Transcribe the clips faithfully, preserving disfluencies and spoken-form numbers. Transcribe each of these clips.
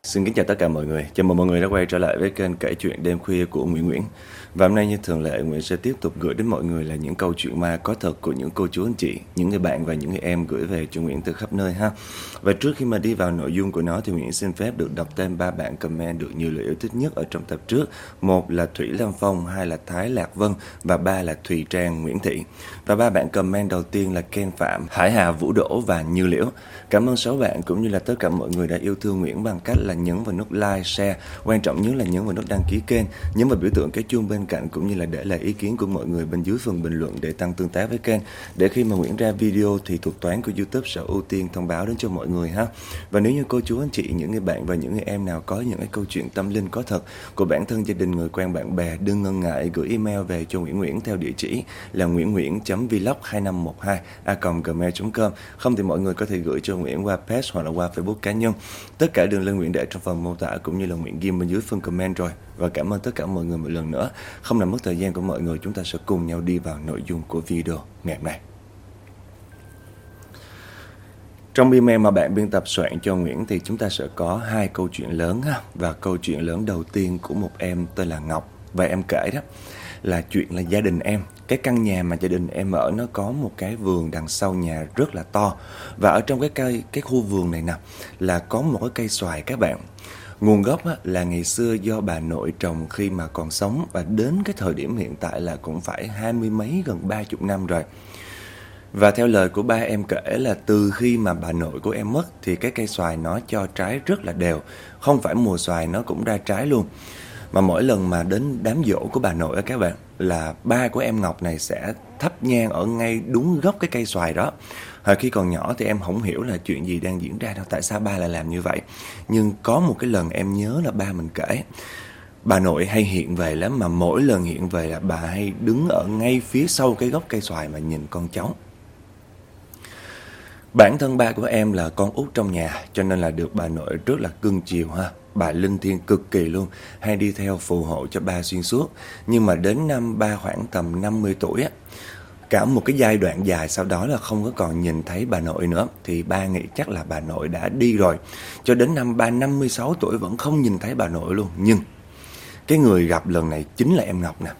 Xin kính chào tất cả mọi người. Chào mừng mọi người đã quay trở lại với kênh kể chuyện đêm khuya của Nguyễn Nguyễn. Và hôm nay như thường lệ, Nguyễn sẽ tiếp tục gửi đến mọi người là những câu chuyện ma có thật của những cô chú anh chị, những người bạn và những người em gửi về cho Nguyễn từ khắp nơi ha. Và trước khi mà đi vào nội dung của nó thì Nguyễn xin phép được đọc tên ba bạn comment được nhiều lời yêu thích nhất ở trong tập trước. Một là Thủy Lam Phong, hai là Thái Lạc Vân và ba là Thùy Trang Nguyễn Thị. Và ba bạn comment đầu tiên là Ken Phạm, Hải Hà Vũ Đỗ và Như Liễu. Cảm ơn sáu bạn cũng như là tất cả mọi người đã yêu thương Nguyễn bằng cách là nhấn vào nút like, share, quan trọng nhất là nhấn vào nút đăng ký kênh, nhấn vào biểu tượng cái chuông bên cạnh cũng như là để lại ý kiến của mọi người bên dưới phần bình luận để tăng tương tác với kênh. Để khi mà Nguyễn ra video thì thuật toán của YouTube sẽ ưu tiên thông báo đến cho mọi người ha. Và nếu như cô chú anh chị, những người bạn và những người em nào có những cái câu chuyện tâm linh có thật của bản thân, gia đình, người quen, bạn bè, đừng ngần ngại gửi email về cho Nguyễn Nguyễn theo địa chỉ là nguyễn nguyễn chấm vlog hai năm một hai a còng gmail chấm com. Không thì mọi người có thể gửi cho Nguyễn qua page hoặc là qua Facebook cá nhân. Tất cả đường link Nguyễn để trong phần mô tả cũng như là Nguyễn ghi bên dưới phần comment rồi. Và cảm ơn tất cả mọi người một lần nữa. Không làm mất thời gian của mọi người, chúng ta sẽ cùng nhau đi vào nội dung của video ngày hôm nay. Trong email mà bạn biên tập soạn cho Nguyễn thì chúng ta sẽ có hai câu chuyện lớn ha. Và câu chuyện lớn đầu tiên của một em tên là Ngọc. Và em kể đó là chuyện là gia đình em. Cái căn nhà mà gia đình em ở nó có một cái vườn đằng sau nhà rất là to. Và ở trong cái cây, cái khu vườn này nè là có một cái cây xoài các bạn. Nguồn gốc á, là ngày xưa do bà nội trồng khi mà còn sống, và đến cái thời điểm hiện tại là cũng phải hai mươi mấy, gần ba chục năm rồi. Và theo lời của ba em kể là từ khi mà bà nội của em mất thì cái cây xoài nó cho trái rất là đều. Không phải mùa xoài nó cũng ra trái luôn. Mà mỗi lần mà đến đám giỗ của bà nội á các bạn, là ba của em Ngọc này sẽ thắp nhang ở ngay đúng gốc cái cây xoài đó. Hồi khi còn nhỏ thì em không hiểu là chuyện gì đang diễn ra đâu, tại sao ba lại làm như vậy. Nhưng có một cái lần em nhớ là ba mình kể, bà nội hay hiện về lắm, mà mỗi lần hiện về là bà hay đứng ở ngay phía sau cái gốc cây xoài mà nhìn con cháu. Bản thân ba của em là con út trong nhà, cho nên là được bà nội rất là cưng chiều ha. Bà linh thiêng cực kỳ luôn, hay đi theo phù hộ cho ba xuyên suốt. Nhưng mà đến năm ba khoảng tầm năm mươi tuổi á, cả một cái giai đoạn dài sau đó là không có còn nhìn thấy bà nội nữa, thì ba nghĩ chắc là bà nội đã đi rồi. Cho đến năm ba năm mươi sáu tuổi vẫn không nhìn thấy bà nội luôn. Nhưng cái người gặp lần này chính là em Ngọc nè.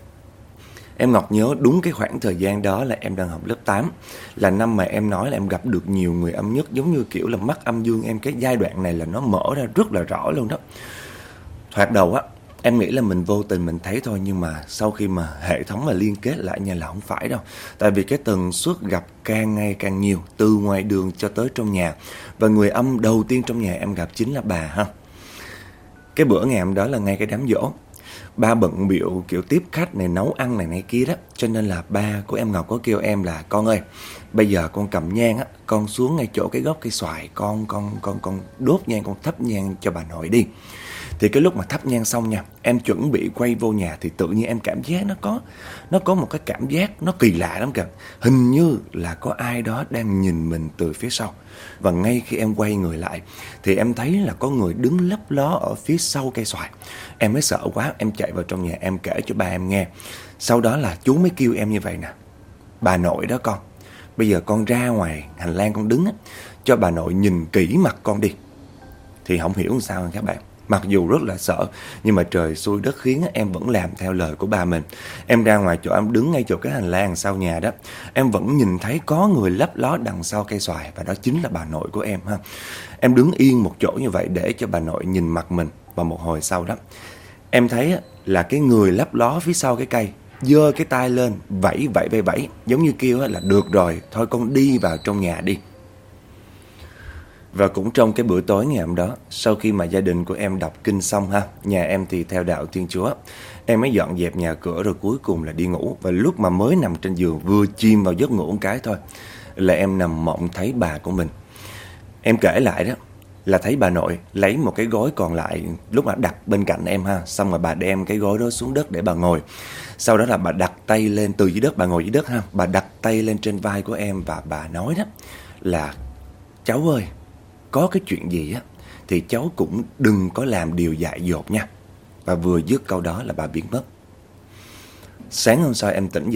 Em Ngọc nhớ đúng cái khoảng thời gian đó là em đang học lớp tám, là năm mà em nói là em gặp được nhiều người âm nhất, giống như kiểu là mắt âm dương em. Cái giai đoạn này là nó mở ra rất là rõ luôn đó. Thoạt đầu á, em nghĩ là mình vô tình mình thấy thôi, nhưng mà sau khi mà hệ thống mà liên kết lại nha là không phải đâu. Tại vì cái tần suất gặp càng ngày càng nhiều, từ ngoài đường cho tới trong nhà. Và người âm đầu tiên trong nhà em gặp chính là bà ha. Cái bữa ngày hôm đó là ngay cái đám giỗ. Ba bận bịu kiểu tiếp khách này, nấu ăn này này kia đó. Cho nên là ba của em Ngọc có kêu em là: con ơi, bây giờ con cầm nhang á, con xuống ngay chỗ cái gốc cây xoài, Con con con con đốt nhang, con thắp nhang cho bà nội đi. Thì cái lúc mà thắp nhang xong nha, em chuẩn bị quay vô nhà thì tự nhiên em cảm giác nó có Nó có một cái cảm giác nó kỳ lạ lắm kìa. Hình như là có ai đó đang nhìn mình từ phía sau. Và ngay khi em quay người lại thì em thấy là có người đứng lấp ló ở phía sau cây xoài. Em mới sợ quá, em chạy vào trong nhà em kể cho ba em nghe. Sau đó là chú mới kêu em như vậy nè: bà nội đó con, bây giờ con ra ngoài hành lang con đứng á, cho bà nội nhìn kỹ mặt con đi. Thì không hiểu làm sao các bạn. Mặc dù rất là sợ, nhưng mà trời xui đất khiến em vẫn làm theo lời của ba mình. Em ra ngoài chỗ em đứng ngay chỗ cái hành lang sau nhà đó, em vẫn nhìn thấy có người lấp ló đằng sau cây xoài, và đó chính là bà nội của em ha. Em đứng yên một chỗ như vậy để cho bà nội nhìn mặt mình. Và một hồi sau đó, em thấy là cái người lấp ló phía sau cái cây giơ cái tay lên vẫy vẫy vẫy vẫy, giống như kêu là được rồi, thôi con đi vào trong nhà đi. Và cũng trong cái bữa tối ngày hôm đó, sau khi mà gia đình của em đọc kinh xong ha, nhà em thì theo đạo Thiên Chúa, em mới dọn dẹp nhà cửa rồi cuối cùng là đi ngủ. Và lúc mà mới nằm trên giường vừa chìm vào giấc ngủ một cái thôi là em nằm mộng thấy bà của mình. Em kể lại đó là thấy bà nội lấy một cái gối còn lại lúc mà đặt bên cạnh em ha, xong rồi bà đem cái gối đó xuống đất để bà ngồi. Sau đó là bà đặt tay lên từ dưới đất, bà ngồi dưới đất ha, bà đặt tay lên trên vai của em và bà nói đó là: cháu ơi, có cái chuyện gì á thì cháu cũng đừng có làm điều dại dột nha. Và vừa dứt câu đó là bà biến mất. Sáng hôm sau em tỉnh dậy,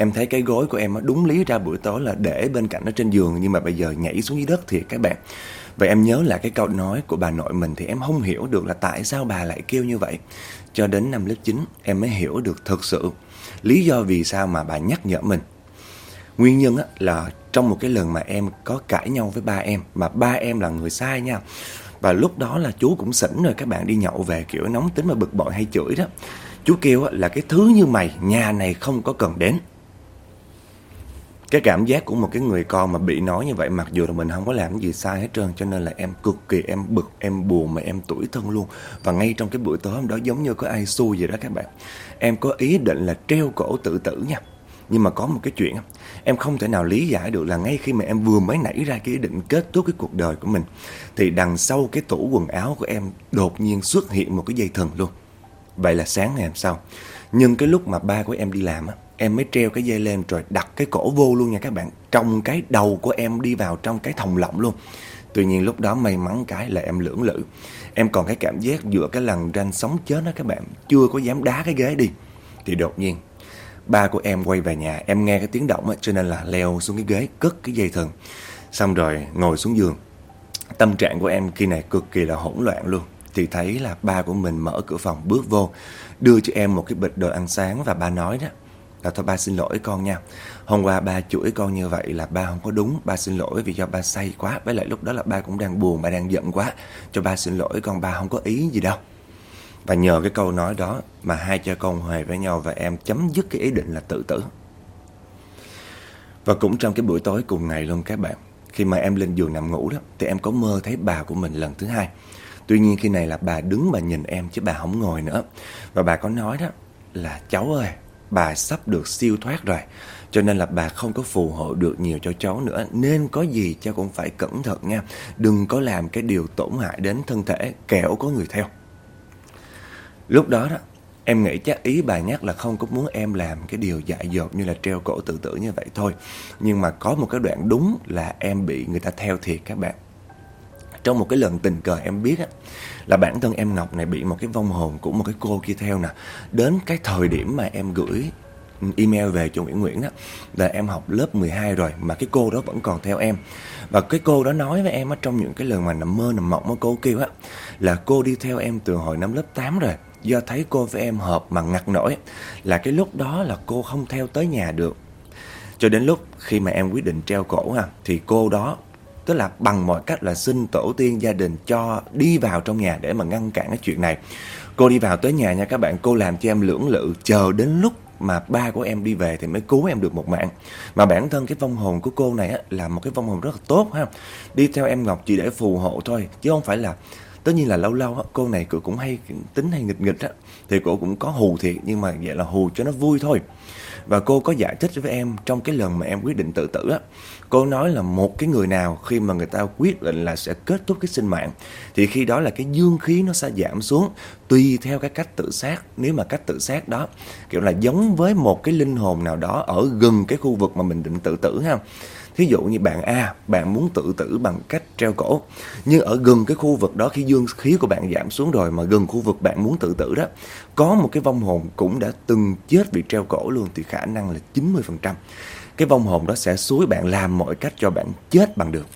Em thấy cái gối của em á, đúng lý ra buổi tối là để bên cạnh nó trên giường, nhưng mà bây giờ nhảy xuống dưới đất thiệt các bạn. Vậy em nhớ lại cái câu nói của bà nội mình thì em không hiểu được là tại sao bà lại kêu như vậy. Cho đến năm lớp chín em mới hiểu được thực sự lý do vì sao mà bà nhắc nhở mình. Nguyên nhân á, là trong một cái lần mà em có cãi nhau với ba em, mà ba em là người sai nha. Và lúc đó là chú cũng xỉn rồi, các bạn đi nhậu về kiểu nóng tính mà bực bội hay chửi đó. Chú kêu á, là cái thứ như mày nhà này không có cần đến. Cái cảm giác của một cái người con mà bị nói như vậy, mặc dù là mình không có làm gì sai hết trơn, cho nên là em cực kỳ em bực, em buồn mà em tủi thân luôn. Và ngay trong cái buổi tối hôm đó giống như có ai xui vậy đó các bạn. Em có ý định là treo cổ tự tử nha. Nhưng mà có một cái chuyện em không thể nào lý giải được là ngay khi mà em vừa mới nảy ra cái ý định kết thúc cái cuộc đời của mình, thì đằng sau cái tủ quần áo của em đột nhiên xuất hiện một cái dây thừng luôn. Vậy là sáng ngày hôm sau, nhưng cái lúc mà ba của em đi làm á, em mới treo cái dây lên rồi đặt cái cổ vô luôn nha các bạn. Trong cái đầu của em đi vào trong cái thòng lọng luôn. Tuy nhiên lúc đó may mắn cái là em lưỡng lự. Em còn cái cảm giác giữa cái lằn ranh sống chết đó các bạn, chưa có dám đá cái ghế đi. Thì đột nhiên ba của em quay về nhà, em nghe cái tiếng động á, cho nên là leo xuống cái ghế cất cái dây thừng. Xong rồi ngồi xuống giường. Tâm trạng của em khi này cực kỳ là hỗn loạn luôn. Thì thấy là ba của mình mở cửa phòng bước vô, đưa cho em một cái bịch đồ ăn sáng. Và ba nói đó là thôi ba xin lỗi con nha, hôm qua ba chửi con như vậy là ba không có đúng. Ba xin lỗi vì do ba say quá, với lại lúc đó là ba cũng đang buồn, ba đang giận quá. Cho ba xin lỗi con, ba không có ý gì đâu. Và nhờ cái câu nói đó mà hai cha con huề với nhau, và em chấm dứt cái ý định là tự tử. Và cũng trong cái buổi tối cùng ngày luôn các bạn, khi mà em lên giường nằm ngủ đó, thì em có mơ thấy bà của mình lần thứ hai. Tuy nhiên khi này là bà đứng bà nhìn em chứ bà không ngồi nữa. Và bà có nói đó là cháu ơi, bà sắp được siêu thoát rồi, cho nên là bà không có phù hộ được nhiều cho cháu nữa, nên có gì cháu cũng phải cẩn thận nha. Đừng có làm cái điều tổn hại đến thân thể, kẻo có người theo. Lúc đó đó em nghĩ chắc ý bà nhắc là không có muốn em làm cái điều dại dột như là treo cổ tự tử như vậy thôi. Nhưng mà có một cái đoạn đúng là em bị người ta theo thiệt các bạn. Trong một cái lần tình cờ em biết á, là bản thân em Ngọc này bị một cái vong hồn của một cái cô kia theo nè. Đến cái thời điểm mà em gửi email về cho Nguyễn Nguyễn đó, là em học lớp mười hai rồi mà cái cô đó vẫn còn theo em. Và cái cô đó nói với em á, trong những cái lần mà nằm mơ nằm mộng á, cô kêu á là cô đi theo em từ hồi năm lớp tám rồi. Do thấy cô với em hợp mà ngặt nổi là cái lúc đó là cô không theo tới nhà được. Cho đến lúc khi mà em quyết định treo cổ ha, thì cô đó tức là bằng mọi cách là xin tổ tiên gia đình cho đi vào trong nhà để mà ngăn cản cái chuyện này. Cô đi vào tới nhà nha các bạn, cô làm cho em lưỡng lự, chờ đến lúc mà ba của em đi về thì mới cứu em được một mạng. Mà bản thân cái vong hồn của cô này á, là một cái vong hồn rất là tốt ha, đi theo em Ngọc chỉ để phù hộ thôi, chứ không phải là. Tất nhiên là lâu lâu á, cô này cũng hay tính hay nghịch nghịch á, thì cô cũng có hù thiệt, nhưng mà vậy là hù cho nó vui thôi. Và cô có giải thích với em trong cái lần mà em quyết định tự tử á, cô nói là một cái người nào khi mà người ta quyết định là sẽ kết thúc cái sinh mạng, thì khi đó là cái dương khí nó sẽ giảm xuống tùy theo cái cách tự sát. Nếu mà cách tự sát đó kiểu là giống với một cái linh hồn nào đó ở gần cái khu vực mà mình định tự tử ha. Thí dụ như bạn A, bạn muốn tự tử bằng cách treo cổ, nhưng ở gần cái khu vực đó khi dương khí của bạn giảm xuống rồi, mà gần khu vực bạn muốn tự tử đó có một cái vong hồn cũng đã từng chết vì treo cổ luôn, thì khả năng là chín mươi phần trăm cái vong hồn đó sẽ xúi bạn làm mọi cách cho bạn chết bằng được.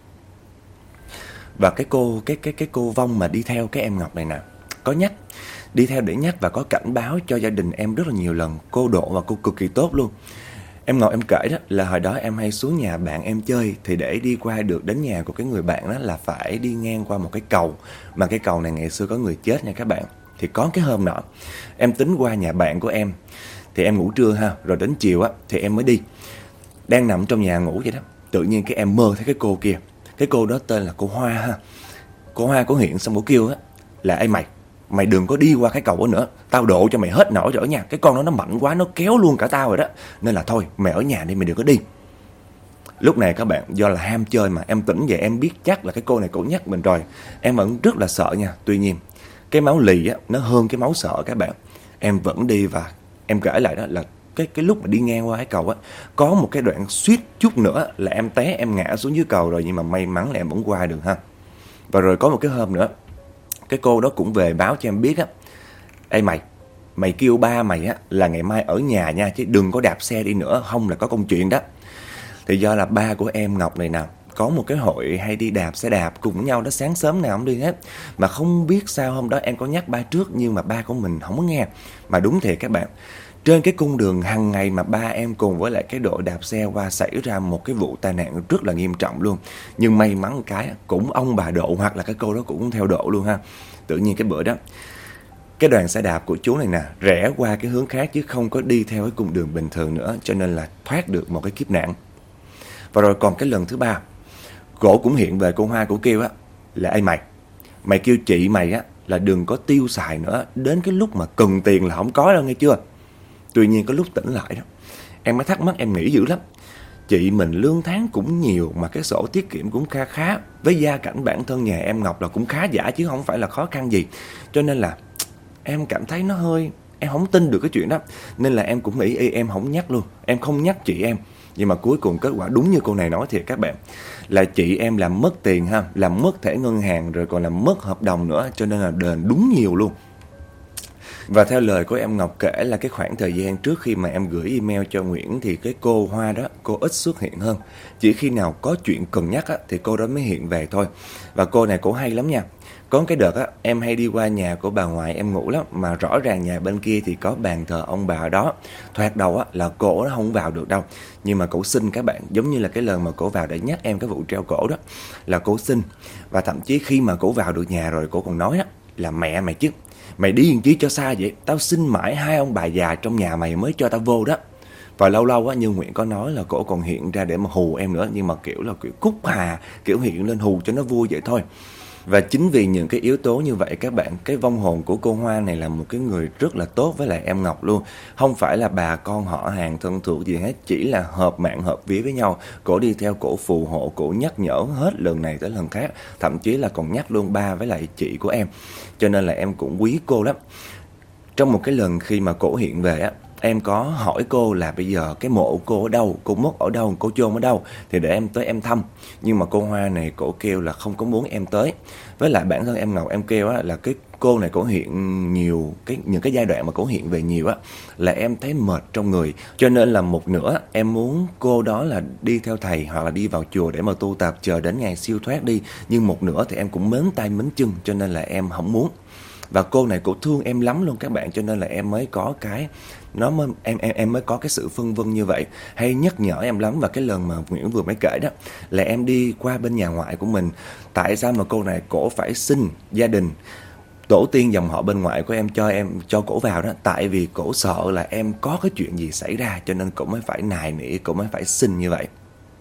Và cái cô cái cái cái cô vong mà đi theo cái em Ngọc này nè, có nhắc đi theo để nhắc và có cảnh báo cho gia đình em rất là nhiều lần. Cô độ và cô cực kỳ tốt luôn. Em Ngọc em kể đó là hồi đó em hay xuống nhà bạn em chơi, thì để đi qua được đến nhà của cái người bạn đó là phải đi ngang qua một cái cầu, mà cái cầu này ngày xưa có người chết nha các bạn. Thì có cái hôm nọ em tính qua nhà bạn của em, thì em ngủ trưa ha, rồi đến chiều á thì em mới đi. Đang nằm trong nhà ngủ vậy đó, tự nhiên cái em mơ thấy cái cô kia. Cái cô đó tên là cô Hoa ha. Cô Hoa có hiện xong cô kêu á là ê mày, mày đừng có đi qua cái cầu đó nữa, tao độ cho mày hết nổi rồi nha. Cái con đó nó mạnh quá, nó kéo luôn cả tao rồi đó, nên là thôi mày ở nhà đi, mày đừng có đi. Lúc này các bạn, do là ham chơi mà em tỉnh dậy em biết chắc là cái cô này cổ nhắc mình rồi, em vẫn rất là sợ nha. Tuy nhiên cái máu lì á nó hơn cái máu sợ các bạn. Em vẫn đi, và em kể lại đó là cái cái lúc mà đi ngang qua cái cầu á, có một cái đoạn suýt chút nữa là em té em ngã xuống dưới cầu rồi, nhưng mà may mắn là em vẫn qua được ha. Và rồi có một cái hôm nữa, cái cô đó cũng về báo cho em biết á, ê mày, mày kêu ba mày á là ngày mai ở nhà nha, chứ đừng có đạp xe đi nữa, không là có công chuyện đó. Thì do là ba của em Ngọc này nè, có một cái hội hay đi đạp xe đạp cùng nhau đó, sáng sớm nào cũng đi hết. Mà không biết sao hôm đó em có nhắc ba trước, nhưng mà ba của mình không có nghe. Mà đúng thiệt các bạn, trên cái cung đường hàng ngày mà ba em cùng với lại cái đội đạp xe qua xảy ra một cái vụ tai nạn rất là nghiêm trọng luôn. Nhưng may mắn cái cũng ông bà độ, hoặc là cái cô đó cũng theo độ luôn ha. Tự nhiên cái bữa đó, cái đoàn xe đạp của chú này nè rẽ qua cái hướng khác chứ không có đi theo cái cung đường bình thường nữa, cho nên là thoát được một cái kiếp nạn. Và rồi còn cái lần thứ ba, cổ cũng hiện về, cô Hoa cổ kêu á là ê mày, mày kêu chị mày á là đừng có tiêu xài nữa, đến cái lúc mà cần tiền là không có đâu nghe chưa. Tuy nhiên có lúc tỉnh lại đó, em mới thắc mắc, em nghĩ dữ lắm. Chị mình lương tháng cũng nhiều mà cái sổ tiết kiệm cũng kha khá, với gia cảnh bản thân nhà em Ngọc là cũng khá giả chứ không phải là khó khăn gì. Cho nên là em cảm thấy nó hơi, em không tin được cái chuyện đó. Nên là em cũng nghĩ em không nhắc luôn, em không nhắc chị em. Nhưng mà cuối cùng kết quả đúng như cô này nói thiệt các bạn, là chị em làm mất tiền ha, làm mất thẻ ngân hàng, rồi còn làm mất hợp đồng nữa, cho nên là đền đúng nhiều luôn. Và theo lời của em Ngọc kể là cái khoảng thời gian trước khi mà em gửi email cho Nguyễn thì cái cô Hoa đó, cô ít xuất hiện hơn. Chỉ khi nào có chuyện cần nhắc á, thì cô đó mới hiện về thôi. Và cô này cổ hay lắm nha. Có cái đợt á, em hay đi qua nhà của bà ngoại em ngủ lắm, mà rõ ràng nhà bên kia thì có bàn thờ ông bà đó. Thoạt đầu á là cổ nó không vào được đâu, nhưng mà cổ xin các bạn, giống như là cái lần mà cổ vào để nhắc em cái vụ treo cổ đó, là cổ xin. Và thậm chí khi mà cổ vào được nhà rồi, cổ còn nói á là mẹ mày chứ, mày đi làm chi cho xa vậy, tao xin mãi hai ông bà già trong nhà mày mới cho tao vô đó. Và lâu lâu á, như Nguyễn có nói là cổ còn hiện ra để mà hù em nữa, nhưng mà kiểu là kiểu cúc hà, kiểu hiện lên hù cho nó vui vậy thôi. Và chính vì những cái yếu tố như vậy các bạn, cái vong hồn của cô Hoa này là một cái người rất là tốt với lại em Ngọc luôn. Không phải là bà con họ hàng thân thuộc gì hết, chỉ là hợp mạng hợp vía với nhau. Cổ đi theo cổ phù hộ, cổ nhắc nhở hết lần này tới lần khác, thậm chí là còn nhắc luôn ba với lại chị của em. Cho nên là em cũng quý cô lắm. Trong một cái lần khi mà cổ hiện về á, em có hỏi cô là bây giờ cái mộ cô ở đâu, cô mất ở đâu, cô chôn ở đâu, thì để em tới em thăm. Nhưng mà cô Hoa này cổ kêu là không có muốn em tới. Với lại bản thân em Ngọc em kêu á, là cái cô này cổ hiện nhiều, cái những cái giai đoạn mà cổ hiện về nhiều á, là em thấy mệt trong người. Cho nên là một nửa em muốn cô đó là đi theo thầy hoặc là đi vào chùa để mà tu tập chờ đến ngày siêu thoát đi. Nhưng một nửa thì em cũng mến tay mến chân, cho nên là em không muốn. Và cô này cổ thương em lắm luôn các bạn, cho nên là em mới có cái nó mới, em em em mới có cái sự phân vân như vậy, hay nhắc nhở em lắm. Và cái lần mà Nguyễn vừa mới kể đó, là em đi qua bên nhà ngoại của mình, tại sao mà cô này cổ phải xin gia đình tổ tiên dòng họ bên ngoại của em cho em cho cổ vào đó, tại vì cổ sợ là em có cái chuyện gì xảy ra, cho nên cổ mới phải nài nỉ, cổ mới phải xin như vậy.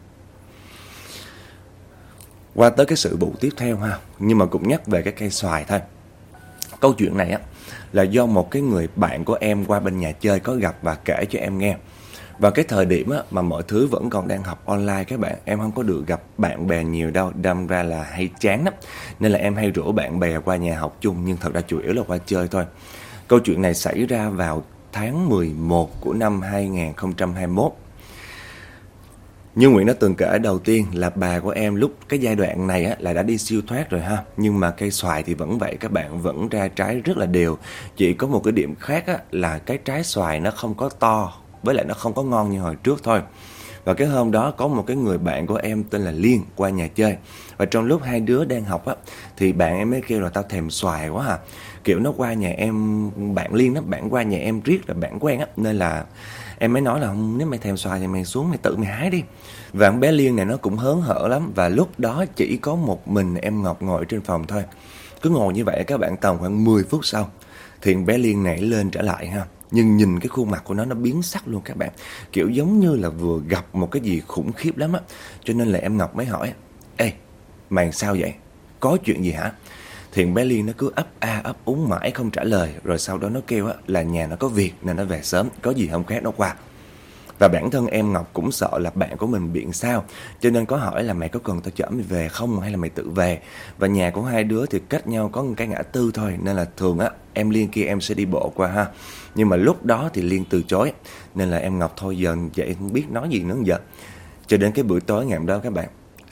Qua tới cái sự vụ tiếp theo ha, nhưng mà cũng nhắc về cái cây xoài thôi. Câu chuyện này á là do một cái người bạn của em qua bên nhà chơi có gặp và kể cho em nghe. Và cái thời điểm á, mà mọi thứ vẫn còn đang học online các bạn, em không có được gặp bạn bè nhiều đâu, đâm ra là hay chán lắm. Nên là em hay rủ bạn bè qua nhà học chung, nhưng thật ra chủ yếu là qua chơi thôi. Câu chuyện này xảy ra vào tháng mười một của năm hai nghìn không trăm hai mươi mốt. Như Nguyễn đã từng kể đầu tiên là bà của em lúc cái giai đoạn này á, là đã đi siêu thoát rồi ha. Nhưng mà cây xoài thì vẫn vậy các bạn, vẫn ra trái rất là đều. Chỉ có một cái điểm khác á, là cái trái xoài nó không có to, với lại nó không có ngon như hồi trước thôi. Và cái hôm đó có một cái người bạn của em tên là Liên qua nhà chơi. Và trong lúc hai đứa đang học á, thì bạn em mới kêu là tao thèm xoài quá à. Kiểu nó qua nhà em, bạn Liên đó, bạn qua nhà em riết là bạn quen á. Nên là em mới nói là nếu mày thèm xoài thì mày xuống mày tự mày hái đi. Và con bé Liên này nó cũng hớn hở lắm. Và lúc đó chỉ có một mình em Ngọc ngồi trên phòng thôi. Cứ ngồi như vậy các bạn, tầm khoảng mười phút sau thì bé Liên nảy lên trở lại ha. Nhưng nhìn cái khuôn mặt của nó nó biến sắc luôn các bạn, kiểu giống như là vừa gặp một cái gì khủng khiếp lắm á. Cho nên là em Ngọc mới hỏi: ê, mày sao vậy? Có chuyện gì hả? Thì bé Liên nó cứ ấp a ấp úng mãi không trả lời. Rồi sau đó nó kêu á, là nhà nó có việc nên nó về sớm, có gì không khác nó qua. Và bản thân em Ngọc cũng sợ là bạn của mình bị sao, cho nên có hỏi là mày có cần tao chở mày về không hay là mày tự về. Và nhà của hai đứa thì cách nhau có một cái ngã tư thôi, nên là thường á em Liên kia em sẽ đi bộ qua ha. Nhưng mà lúc đó thì Liên từ chối, nên là em Ngọc thôi giờ vậy không biết nói gì nữa giờ. Cho đến cái buổi tối ngày hôm đó các bạn,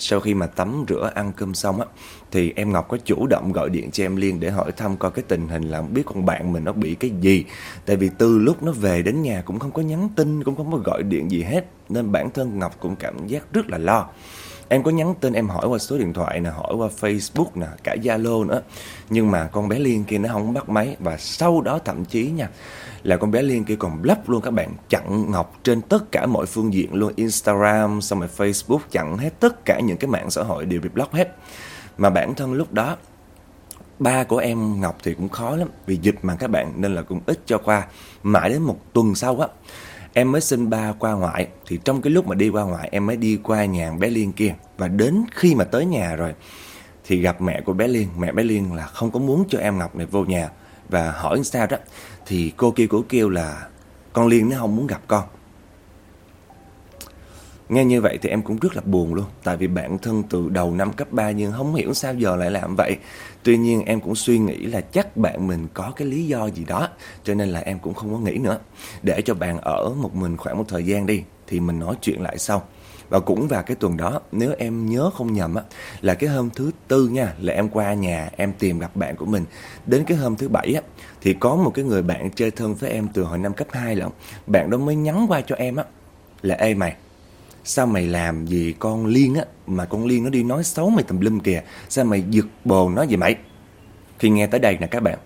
sau khi mà tắm rửa ăn cơm xong á, thì em Ngọc có chủ động gọi điện cho em Liên để hỏi thăm coi cái tình hình là không biết con bạn mình nó bị cái gì. Tại vì từ lúc nó về đến nhà cũng không có nhắn tin, cũng không có gọi điện gì hết, nên bản thân Ngọc cũng cảm giác rất là lo. Em có nhắn tin, em hỏi qua số điện thoại nè, hỏi qua Facebook nè, cả Zalo nữa, nhưng mà con bé Liên kia nó không bắt máy. Và sau đó thậm chí nha, là con bé Liên kia còn block luôn các bạn, chặn Ngọc trên tất cả mọi phương diện luôn, Instagram, xong rồi Facebook, chặn hết tất cả những cái mạng xã hội đều bị block hết. Mà bản thân lúc đó ba của em Ngọc thì cũng khó lắm vì dịch mà các bạn, nên là cũng ít cho qua. Mãi đến một tuần sau á, em mới xin ba qua ngoại. Thì trong cái lúc mà đi qua ngoại, em mới đi qua nhà bé Liên kia. Và đến khi mà tới nhà rồi thì gặp mẹ của bé Liên. Mẹ bé Liên là không có muốn cho em Ngọc này vô nhà, và hỏi sao đó thì cô kia cổ kêu là con Liên nó không muốn gặp con. Nghe như vậy thì em cũng rất là buồn luôn. Tại vì bản thân từ đầu năm cấp ba nhưng không hiểu sao giờ lại làm vậy. Tuy nhiên em cũng suy nghĩ là chắc bạn mình có cái lý do gì đó, cho nên là em cũng không có nghĩ nữa. Để cho bạn ở một mình khoảng một thời gian đi, thì mình nói chuyện lại sau. Và cũng vào cái tuần đó, nếu em nhớ không nhầm á, là cái hôm thứ tư nha, là em qua nhà em tìm gặp bạn của mình. Đến cái hôm thứ bảy á, thì có một cái người bạn chơi thân với em từ hồi năm cấp hai lận. Bạn đó mới nhắn qua cho em á, là ê mày, sao mày làm gì con Liên á, mà con Liên nó đi nói xấu mày tùm lum kìa, sao mày giật bồn nó vậy mày? Khi nghe tới đây nè các bạn,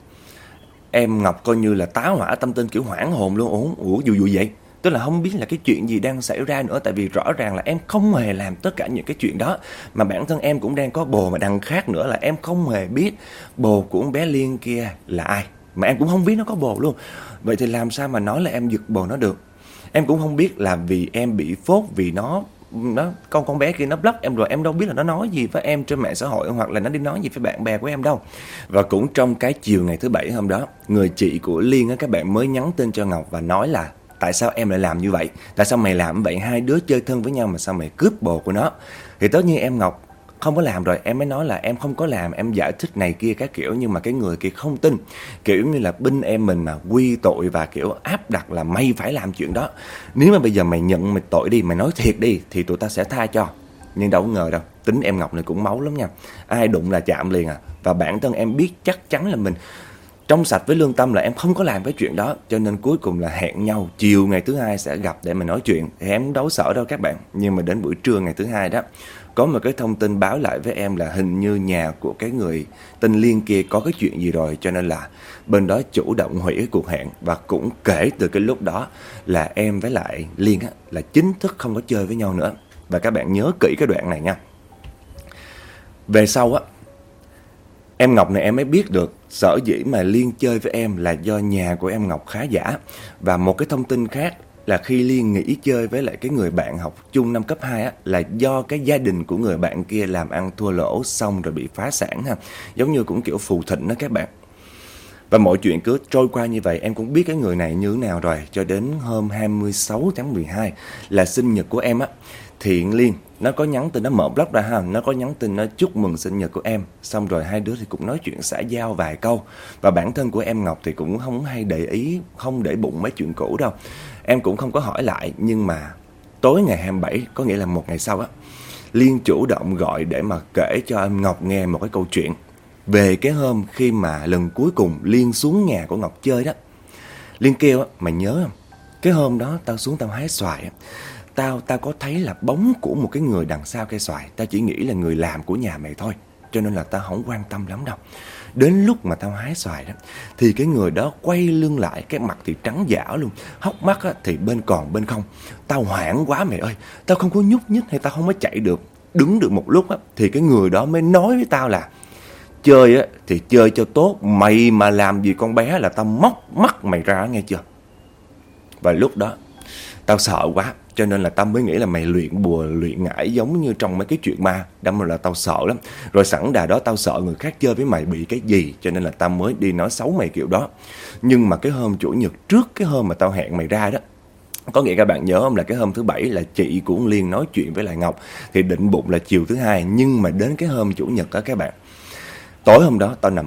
em Ngọc coi như là táo hỏa tâm tinh, kiểu hoảng hồn luôn. Ủa, ủa dù dù vậy? Tức là không biết là cái chuyện gì đang xảy ra nữa. Tại vì rõ ràng là em không hề làm tất cả những cái chuyện đó. Mà bản thân em cũng đang có bồ, mà đằng khác nữa là em không hề biết bồ của con bé Liên kia là ai. Mà em cũng không biết nó có bồ luôn. Vậy thì làm sao mà nói là em giật bồ nó được? Em cũng không biết là vì em bị phốt vì nó nó con con bé kia nó block em rồi, em đâu biết là nó nói gì với em trên mạng xã hội, hoặc là nó đi nói gì với bạn bè của em đâu. Và cũng trong cái chiều ngày thứ bảy hôm đó, người chị của Liên á các bạn mới nhắn tin cho Ngọc và nói là tại sao em lại làm như vậy, tại sao mày làm vậy, hai đứa chơi thân với nhau mà sao mày cướp bồ của nó. Thì tất nhiên em Ngọc không có làm rồi, em mới nói là em không có làm, em giải thích này kia các kiểu, nhưng mà cái người kia không tin, kiểu như là binh em mình mà quy tội và kiểu áp đặt là mày phải làm chuyện đó. Nếu mà bây giờ mày nhận mày tội đi, mày nói thiệt đi thì tụi ta sẽ tha cho. Nhưng đâu có ngờ đâu, tính em Ngọc này cũng máu lắm nha, ai đụng là chạm liền à. Và bản thân em biết chắc chắn là mình trong sạch với lương tâm là em không có làm cái chuyện đó, cho nên cuối cùng là hẹn nhau chiều ngày thứ hai sẽ gặp để mà nói chuyện. Thì em đâu sợ đâu các bạn, nhưng mà đến buổi trưa ngày thứ hai đó, có một cái thông tin báo lại với em là hình như nhà của cái người tên Liên kia có cái chuyện gì rồi, cho nên là bên đó chủ động hủy cái cuộc hẹn. Và cũng kể từ cái lúc đó là em với lại Liên á, là chính thức không có chơi với nhau nữa. Và các bạn nhớ kỹ cái đoạn này nha. Về sau á, em Ngọc này em mới biết được sở dĩ mà Liên chơi với em là do nhà của em Ngọc khá giả. Và một cái thông tin khác là khi Liên nghỉ chơi với lại cái người bạn học chung năm cấp hai á, là do cái gia đình của người bạn kia làm ăn thua lỗ xong rồi bị phá sản ha. Giống như cũng kiểu phù thịnh đó các bạn. Và mọi chuyện cứ trôi qua như vậy, em cũng biết cái người này như thế nào rồi. Cho đến hôm hai mươi sáu tháng mười hai là sinh nhật của em á, thì Liên nó có nhắn tin, nó mở blog ra ha, nó có nhắn tin nó chúc mừng sinh nhật của em. Xong rồi hai đứa thì cũng nói chuyện xã giao vài câu. Và bản thân của em Ngọc thì cũng không hay để ý, không để bụng mấy chuyện cũ đâu. Em cũng không có hỏi lại. Nhưng mà tối ngày hai mươi bảy, có nghĩa là một ngày sau á, Liên chủ động gọi để mà kể cho em Ngọc nghe một cái câu chuyện về cái hôm khi mà lần cuối cùng Liên xuống nhà của Ngọc chơi đó. Liên kêu á, mày nhớ không, cái hôm đó tao xuống tao hái xoài á, Tao tao có thấy là bóng của một cái người đằng sau cây xoài. Tao chỉ nghĩ là người làm của nhà mày thôi, cho nên là tao không quan tâm lắm đâu. Đến lúc mà tao hái xoài đó, thì cái người đó quay lưng lại, cái mặt thì trắng dã luôn, hốc mắt á, thì bên còn bên không. Tao hoảng quá mày ơi, tao không có nhúc nhích hay tao không có chạy được. Đứng được một lúc á, thì cái người đó mới nói với tao là chơi á, thì chơi cho tốt, mày mà làm gì con bé là tao móc mắt mày ra, nghe chưa. Và lúc đó tao sợ quá, cho nên là tao mới nghĩ là mày luyện bùa luyện ngải giống như trong mấy cái chuyện ma. Đâm ra là tao sợ lắm. Rồi sẵn đà đó tao sợ người khác chơi với mày bị cái gì, cho nên là tao mới đi nói xấu mày kiểu đó. Nhưng mà cái hôm chủ nhật trước cái hôm mà tao hẹn mày ra đó, có nghĩa các bạn nhớ không, là cái hôm thứ bảy là chị của con Liên nói chuyện với lại Ngọc, thì định bụng là chiều thứ hai. Nhưng mà đến cái hôm chủ nhật đó các bạn, tối hôm đó tao nằm mơ,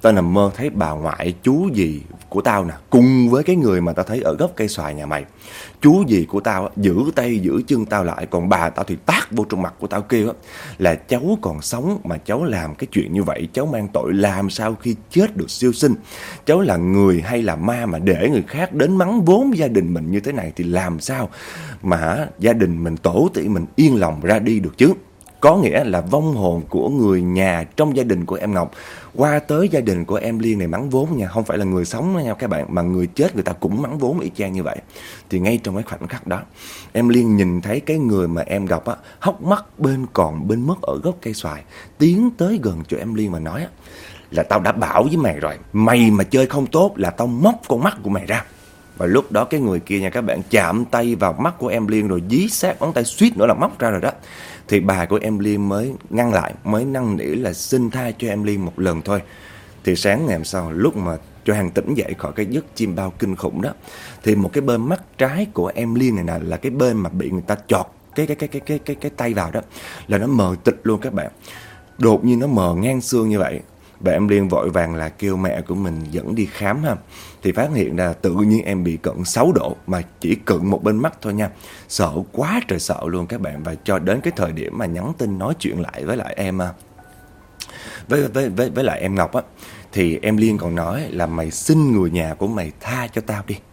Tao nằm mơ thấy bà ngoại chú dì của tao nè, cùng với cái người mà tao thấy ở gốc cây xoài nhà mày. Chú dì của tao á, giữ tay giữ chân tao lại, còn bà tao thì tát vô trong mặt của tao kêu á, là cháu còn sống mà cháu làm cái chuyện như vậy, cháu mang tội làm sao khi chết được siêu sinh. Cháu là người hay là ma mà để người khác đến mắng vốn gia đình mình như thế này thì làm sao mà gia đình mình, tổ tỉ mình yên lòng ra đi được chứ. Có nghĩa là vong hồn của người nhà trong gia đình của em Ngọc qua tới gia đình của em Liên này mắng vốn nha. Không phải là người sống nha các bạn, mà người chết người ta cũng mắng vốn y chang như vậy. Thì ngay trong cái khoảnh khắc đó, em Liên nhìn thấy cái người mà em gặp á, hốc mắt bên còn bên mất ở gốc cây xoài, tiến tới gần cho em Liên mà nói á, là tao đã bảo với mày rồi, mày mà chơi không tốt là tao móc con mắt của mày ra. Và lúc đó cái người kia nha các bạn chạm tay vào mắt của em Liên rồi dí sát ngón tay suýt nữa là móc ra rồi đó. Thì bà của em Liên mới ngăn lại, mới năn nỉ là xin tha cho em Liên một lần thôi. Thì sáng ngày hôm sau, lúc mà cho hàng tỉnh dậy khỏi cái giấc chim bao kinh khủng đó, thì một cái bên mắt trái của em Liên này nè, là cái bên mà bị người ta chọt cái cái cái cái cái cái cái tay vào đó, là nó mờ tịch luôn các bạn. Đột nhiên nó mờ ngang xương như vậy. Và em Liên vội vàng là kêu mẹ của mình dẫn đi khám ha. Thì phát hiện ra tự nhiên em bị cận sáu độ, mà chỉ cận một bên mắt thôi nha. Sợ quá trời sợ luôn các bạn. Và cho đến cái thời điểm mà nhắn tin nói chuyện lại với lại em Với, với, với, với lại em Ngọc á, thì em Liên còn nói là mày xin người nhà của mày tha cho tao đi.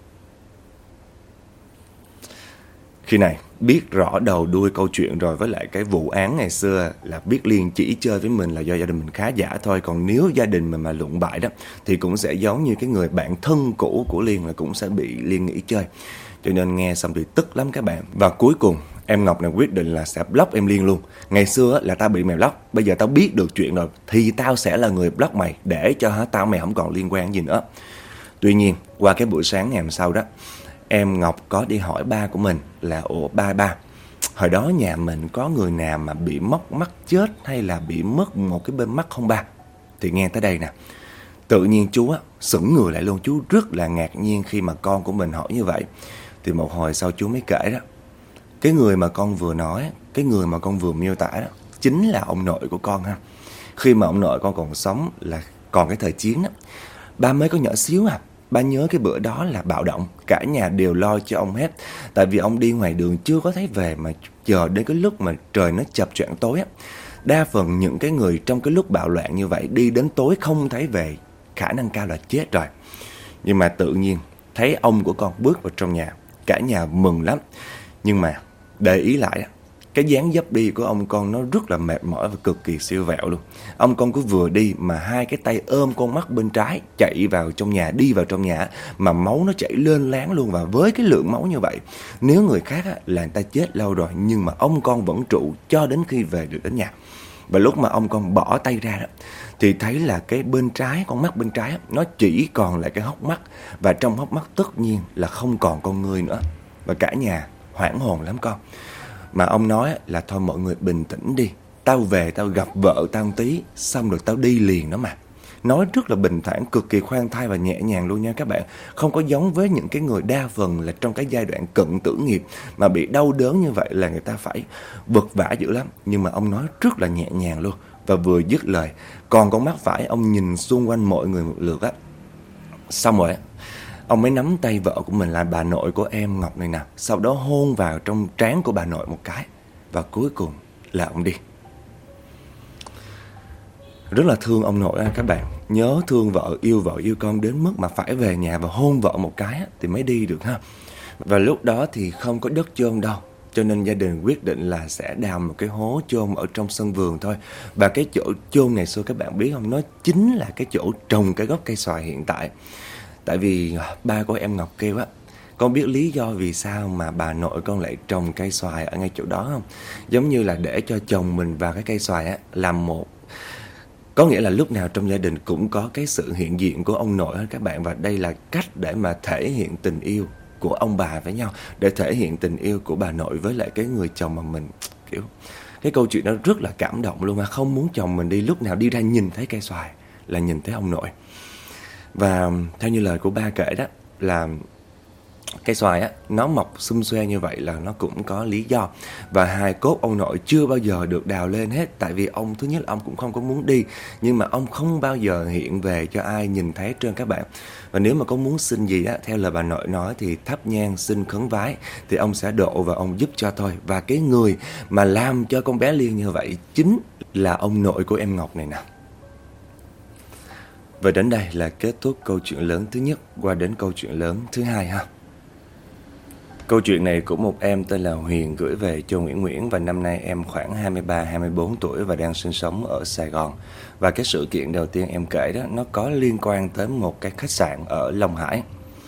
Khi này biết rõ đầu đuôi câu chuyện rồi, với lại cái vụ án ngày xưa là biết Liên chỉ chơi với mình là do gia đình mình khá giả thôi. Còn nếu gia đình mình mà lụng bại đó thì cũng sẽ giống như cái người bạn thân cũ của Liên, là cũng sẽ bị Liên nghĩ chơi. Cho nên nghe xong thì tức lắm các bạn. Và cuối cùng em Ngọc này quyết định là sẽ block em Liên luôn. Ngày xưa là tao bị mày block, bây giờ tao biết được chuyện rồi thì tao sẽ là người block mày, để cho hả tao mày không còn liên quan gì nữa. Tuy nhiên qua cái buổi sáng ngày hôm sau đó, em Ngọc có đi hỏi ba của mình là ủa ba ba, hồi đó nhà mình có người nào mà bị móc mắt chết hay là bị mất một cái bên mắt không ba? Thì nghe tới đây nè, tự nhiên chú á sững người lại luôn. Chú rất là ngạc nhiên khi mà con của mình hỏi như vậy. Thì một hồi sau chú mới kể đó, cái người mà con vừa nói, cái người mà con vừa miêu tả đó chính là ông nội của con ha. Khi mà ông nội con còn sống, là còn cái thời chiến đó, ba mới có nhỏ xíu à. Ba nhớ cái bữa đó là bạo động, cả nhà đều lo cho ông hết. Tại vì ông đi ngoài đường chưa có thấy về, mà chờ đến cái lúc mà trời nó chập choạng tối á. Đa phần những cái người trong cái lúc bạo loạn như vậy đi đến tối không thấy về, khả năng cao là chết rồi. Nhưng mà tự nhiên thấy ông của con bước vào trong nhà, cả nhà mừng lắm. Nhưng mà để ý lại, cái dáng dấp đi của ông con nó rất là mệt mỏi và cực kỳ siêu vẹo luôn. Ông con cứ vừa đi mà hai cái tay ôm con mắt bên trái chạy vào trong nhà, đi vào trong nhà mà máu nó chảy lên láng luôn. Và với cái lượng máu như vậy, nếu người khác á, là người ta chết lâu rồi, nhưng mà ông con vẫn trụ cho đến khi về được đến nhà. Và lúc mà ông con bỏ tay ra đó, thì thấy là cái bên trái, con mắt bên trái nó chỉ còn lại cái hốc mắt. Và trong hốc mắt tất nhiên là không còn con người nữa. Và cả nhà hoảng hồn lắm con. Mà ông nói là thôi mọi người bình tĩnh đi, tao về tao gặp vợ tao một tí, xong rồi tao đi liền đó mà. Nói rất là bình thản, cực kỳ khoan thai và nhẹ nhàng luôn nha các bạn. Không có giống với những cái người đa phần là trong cái giai đoạn cận tử nghiệp mà bị đau đớn như vậy là người ta phải vật vã dữ lắm. Nhưng mà ông nói rất là nhẹ nhàng luôn. Và vừa dứt lời, còn con mắt phải ông nhìn xung quanh mọi người một lượt á. Xong rồi á, ông mới nắm tay vợ của mình là bà nội của em Ngọc này nè. Sau đó hôn vào trong trán của bà nội một cái. Và cuối cùng là ông đi. Rất là thương ông nội á các bạn. Nhớ thương vợ, yêu vợ, yêu con đến mức mà phải về nhà và hôn vợ một cái á, thì mới đi được ha. Và lúc đó thì không có đất chôn đâu, cho nên gia đình quyết định là sẽ đào một cái hố chôn ở trong sân vườn thôi. Và cái chỗ chôn ngày xưa các bạn biết không, nó chính là cái chỗ trồng cái gốc cây xoài hiện tại. Tại vì ba của em Ngọc kêu á, con biết lý do vì sao mà bà nội con lại trồng cây xoài ở ngay chỗ đó không? Giống như là để cho chồng mình và cái cây xoài á làm một. Có nghĩa là lúc nào trong gia đình cũng có cái sự hiện diện của ông nội hết các bạn. Và đây là cách để mà thể hiện tình yêu của ông bà với nhau, để thể hiện tình yêu của bà nội với lại cái người chồng mà mình kiểu. Cái câu chuyện đó rất là cảm động luôn, mà không muốn chồng mình đi lúc nào đi ra nhìn thấy cây xoài là nhìn thấy ông nội. Và theo như lời của ba kể đó, là Cây xoài á, nó mọc xum xuê như vậy là nó cũng có lý do. Và hài cốt ông nội chưa bao giờ được đào lên hết. Tại vì ông, thứ nhất là ông cũng không có muốn đi, nhưng mà ông không bao giờ hiện về cho ai nhìn thấy hết trơn các bạn. Và nếu mà có muốn xin gì á, theo lời bà nội nói thì thắp nhang xin khấn vái thì ông sẽ độ và ông giúp cho thôi. Và cái người mà làm cho con bé Liên như vậy chính là ông nội của em Ngọc này nè. Và đến đây là kết thúc câu chuyện lớn thứ nhất, qua đến câu chuyện lớn thứ hai ha. Câu chuyện này của một em tên là Huyền gửi về cho Nguyễn Nguyễn, và năm nay em khoảng hai mươi ba hai mươi bốn tuổi và đang sinh sống ở Sài Gòn. Và cái sự kiện đầu tiên em kể đó, nó có liên quan tới một cái khách sạn ở Long Hải.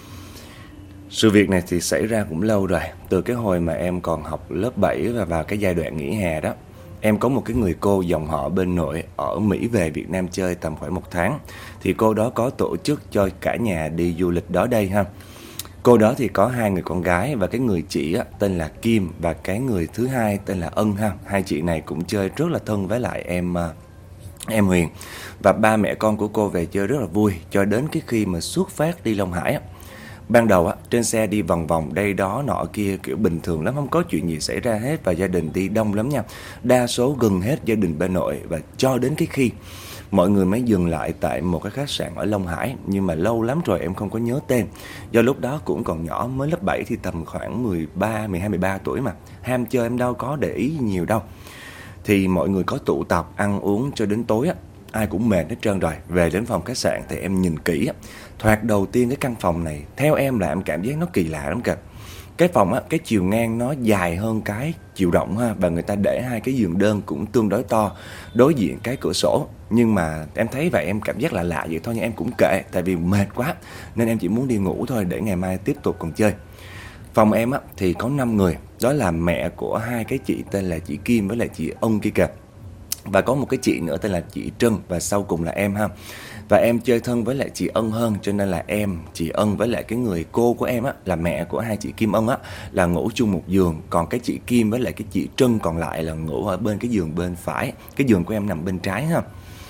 Sự việc này thì xảy ra cũng lâu rồi, từ cái hồi mà em còn học lớp bảy và vào cái giai đoạn nghỉ hè đó. Em có một cái người cô dòng họ bên nội ở Mỹ về Việt Nam chơi tầm khoảng một tháng. Thì cô đó có tổ chức cho cả nhà đi du lịch đó đây ha. Cô đó thì có hai người con gái, và cái người chị á, tên là Kim, và cái người thứ hai tên là Ân ha. Hai chị này cũng chơi rất là thân với lại em em Huyền. Và ba mẹ con của cô về chơi rất là vui, cho đến cái khi mà xuất phát đi Long Hải á. Ban đầu á, trên xe đi vòng vòng đây đó nọ kia kiểu bình thường lắm, không có chuyện gì xảy ra hết, và gia đình đi đông lắm nha. Đa số gần hết gia đình bên nội, và cho đến cái khi mọi người mới dừng lại tại một cái khách sạn ở Long Hải. Nhưng mà lâu lắm rồi em không có nhớ tên, do lúc đó cũng còn nhỏ, mới lớp bảy thì tầm khoảng mười ba, mười hai, mười ba tuổi mà. Ham chơi em đâu có để ý nhiều đâu. Thì mọi người có tụ tập ăn uống cho đến tối á. Ai cũng mệt hết trơn rồi. Về đến phòng khách sạn thì em nhìn kỹ á. Thoạt đầu tiên cái căn phòng này, theo em là em cảm giác nó kỳ lạ lắm kìa. Cái phòng á, cái chiều ngang nó dài hơn cái chiều rộng ha. Và người ta để hai cái giường đơn cũng tương đối to, đối diện cái cửa sổ. Nhưng mà em thấy vậy em cảm giác là lạ vậy thôi, nhưng em cũng kệ. Tại vì mệt quá nên em chỉ muốn đi ngủ thôi, để ngày mai tiếp tục còn chơi. Phòng em á, thì có năm người. Đó là mẹ của hai cái chị tên là chị Kim với lại chị Ân kia kìa. Và có một cái chị nữa tên là chị Trân, và sau cùng là em ha. Và em chơi thân với lại chị Ân hơn, cho nên là em, chị Ân với lại cái người cô của em á, là mẹ của hai chị Kim Ân á, là ngủ chung một giường. Còn cái chị Kim với lại cái chị Trân còn lại là ngủ ở bên cái giường bên phải. Cái giường của em nằm bên trái ha.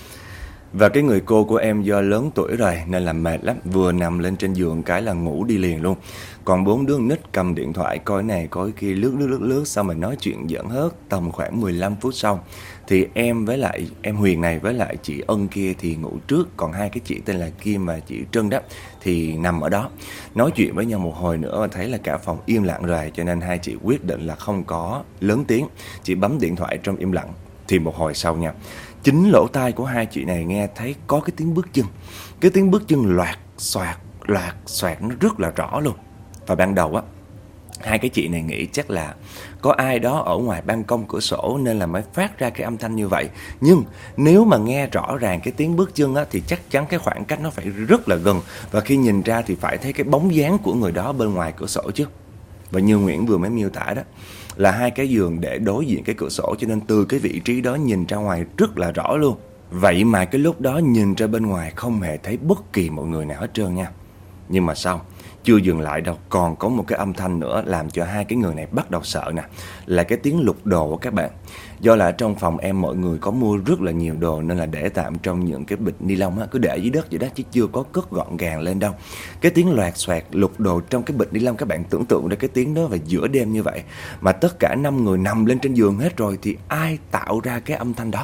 Và cái người cô của em do lớn tuổi rồi nên là mệt lắm, vừa nằm lên trên giường cái là ngủ đi liền luôn. Còn bốn đứa nít cầm điện thoại coi này coi kia, lướt lướt lướt lướt, xong rồi nói chuyện giỡn hớt. Tầm khoảng mười lăm phút sau thì em với lại em Huyền này với lại chị Ân kia thì ngủ trước. Còn hai cái chị tên là Kim và chị Trân đó thì nằm ở đó nói chuyện với nhau một hồi nữa, và thấy là cả phòng im lặng rồi, cho nên hai chị quyết định là không có lớn tiếng, chỉ bấm điện thoại trong im lặng. Thì một hồi sau nha, chính lỗ tai của hai chị này nghe thấy có cái tiếng bước chân. Cái tiếng bước chân loạt xoạt loạt xoạt nó rất là rõ luôn. Và ban đầu á, hai cái chị này nghĩ chắc là có ai đó ở ngoài ban công cửa sổ nên là mới phát ra cái âm thanh như vậy. Nhưng nếu mà nghe rõ ràng cái tiếng bước chân á, thì chắc chắn cái khoảng cách nó phải rất là gần. Và khi nhìn ra thì phải thấy cái bóng dáng của người đó bên ngoài cửa sổ chứ. Và như Nguyễn vừa mới miêu tả đó, là hai cái giường để đối diện cái cửa sổ, cho nên từ cái vị trí đó nhìn ra ngoài rất là rõ luôn. Vậy mà cái lúc đó nhìn ra bên ngoài không hề thấy bất kỳ một người nào hết trơn nha. Nhưng mà sao? Chưa dừng lại đâu, còn có một cái âm thanh nữa làm cho hai cái người này bắt đầu sợ nè. Là cái tiếng lục đồ của các bạn. Do là trong phòng em mọi người có mua rất là nhiều đồ, nên là để tạm trong những cái bịch ni lông á, cứ để dưới đất vậy đó, chứ chưa có cất gọn gàng lên đâu. Cái tiếng loạt xoạt lục đồ trong cái bịch ni lông, các bạn tưởng tượng ra cái tiếng đó vào giữa đêm như vậy. Mà tất cả năm người nằm lên trên giường hết rồi, thì ai tạo ra cái âm thanh đó?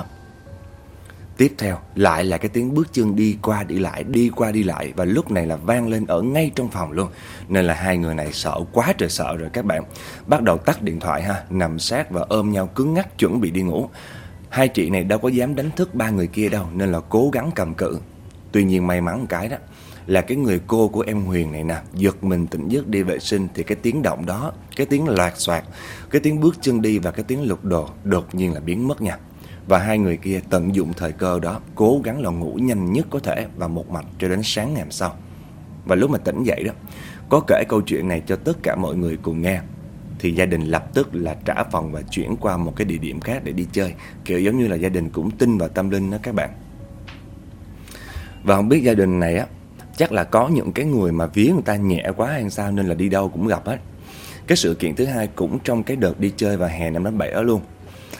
Tiếp theo lại là cái tiếng bước chân đi qua đi lại, đi qua đi lại, và lúc này là vang lên ở ngay trong phòng luôn. Nên là hai người này sợ quá trời sợ rồi các bạn. Bắt đầu tắt điện thoại ha, nằm sát và ôm nhau cứng ngắc chuẩn bị đi ngủ. Hai chị này đâu có dám đánh thức ba người kia đâu, nên là cố gắng cầm cự. Tuy nhiên may mắn một cái đó là cái người cô của em Huyền này nè, giật mình tỉnh giấc đi vệ sinh, thì cái tiếng động đó, cái tiếng loạt xoạt, cái tiếng bước chân đi và cái tiếng lục đồ đột nhiên là biến mất nha. Và hai người kia tận dụng thời cơ đó, cố gắng là ngủ nhanh nhất có thể và một mạch cho đến sáng ngày hôm sau. Và lúc mà tỉnh dậy đó, có kể câu chuyện này cho tất cả mọi người cùng nghe, thì gia đình lập tức là trả phòng và chuyển qua một cái địa điểm khác để đi chơi. Kiểu giống như là gia đình cũng tin vào tâm linh đó các bạn. Và không biết gia đình này á, chắc là có những cái người mà vía người ta nhẹ quá hay sao, nên là đi đâu cũng gặp hết. Cái sự kiện thứ hai cũng trong cái đợt đi chơi vào hè năm lớp bảy đó luôn.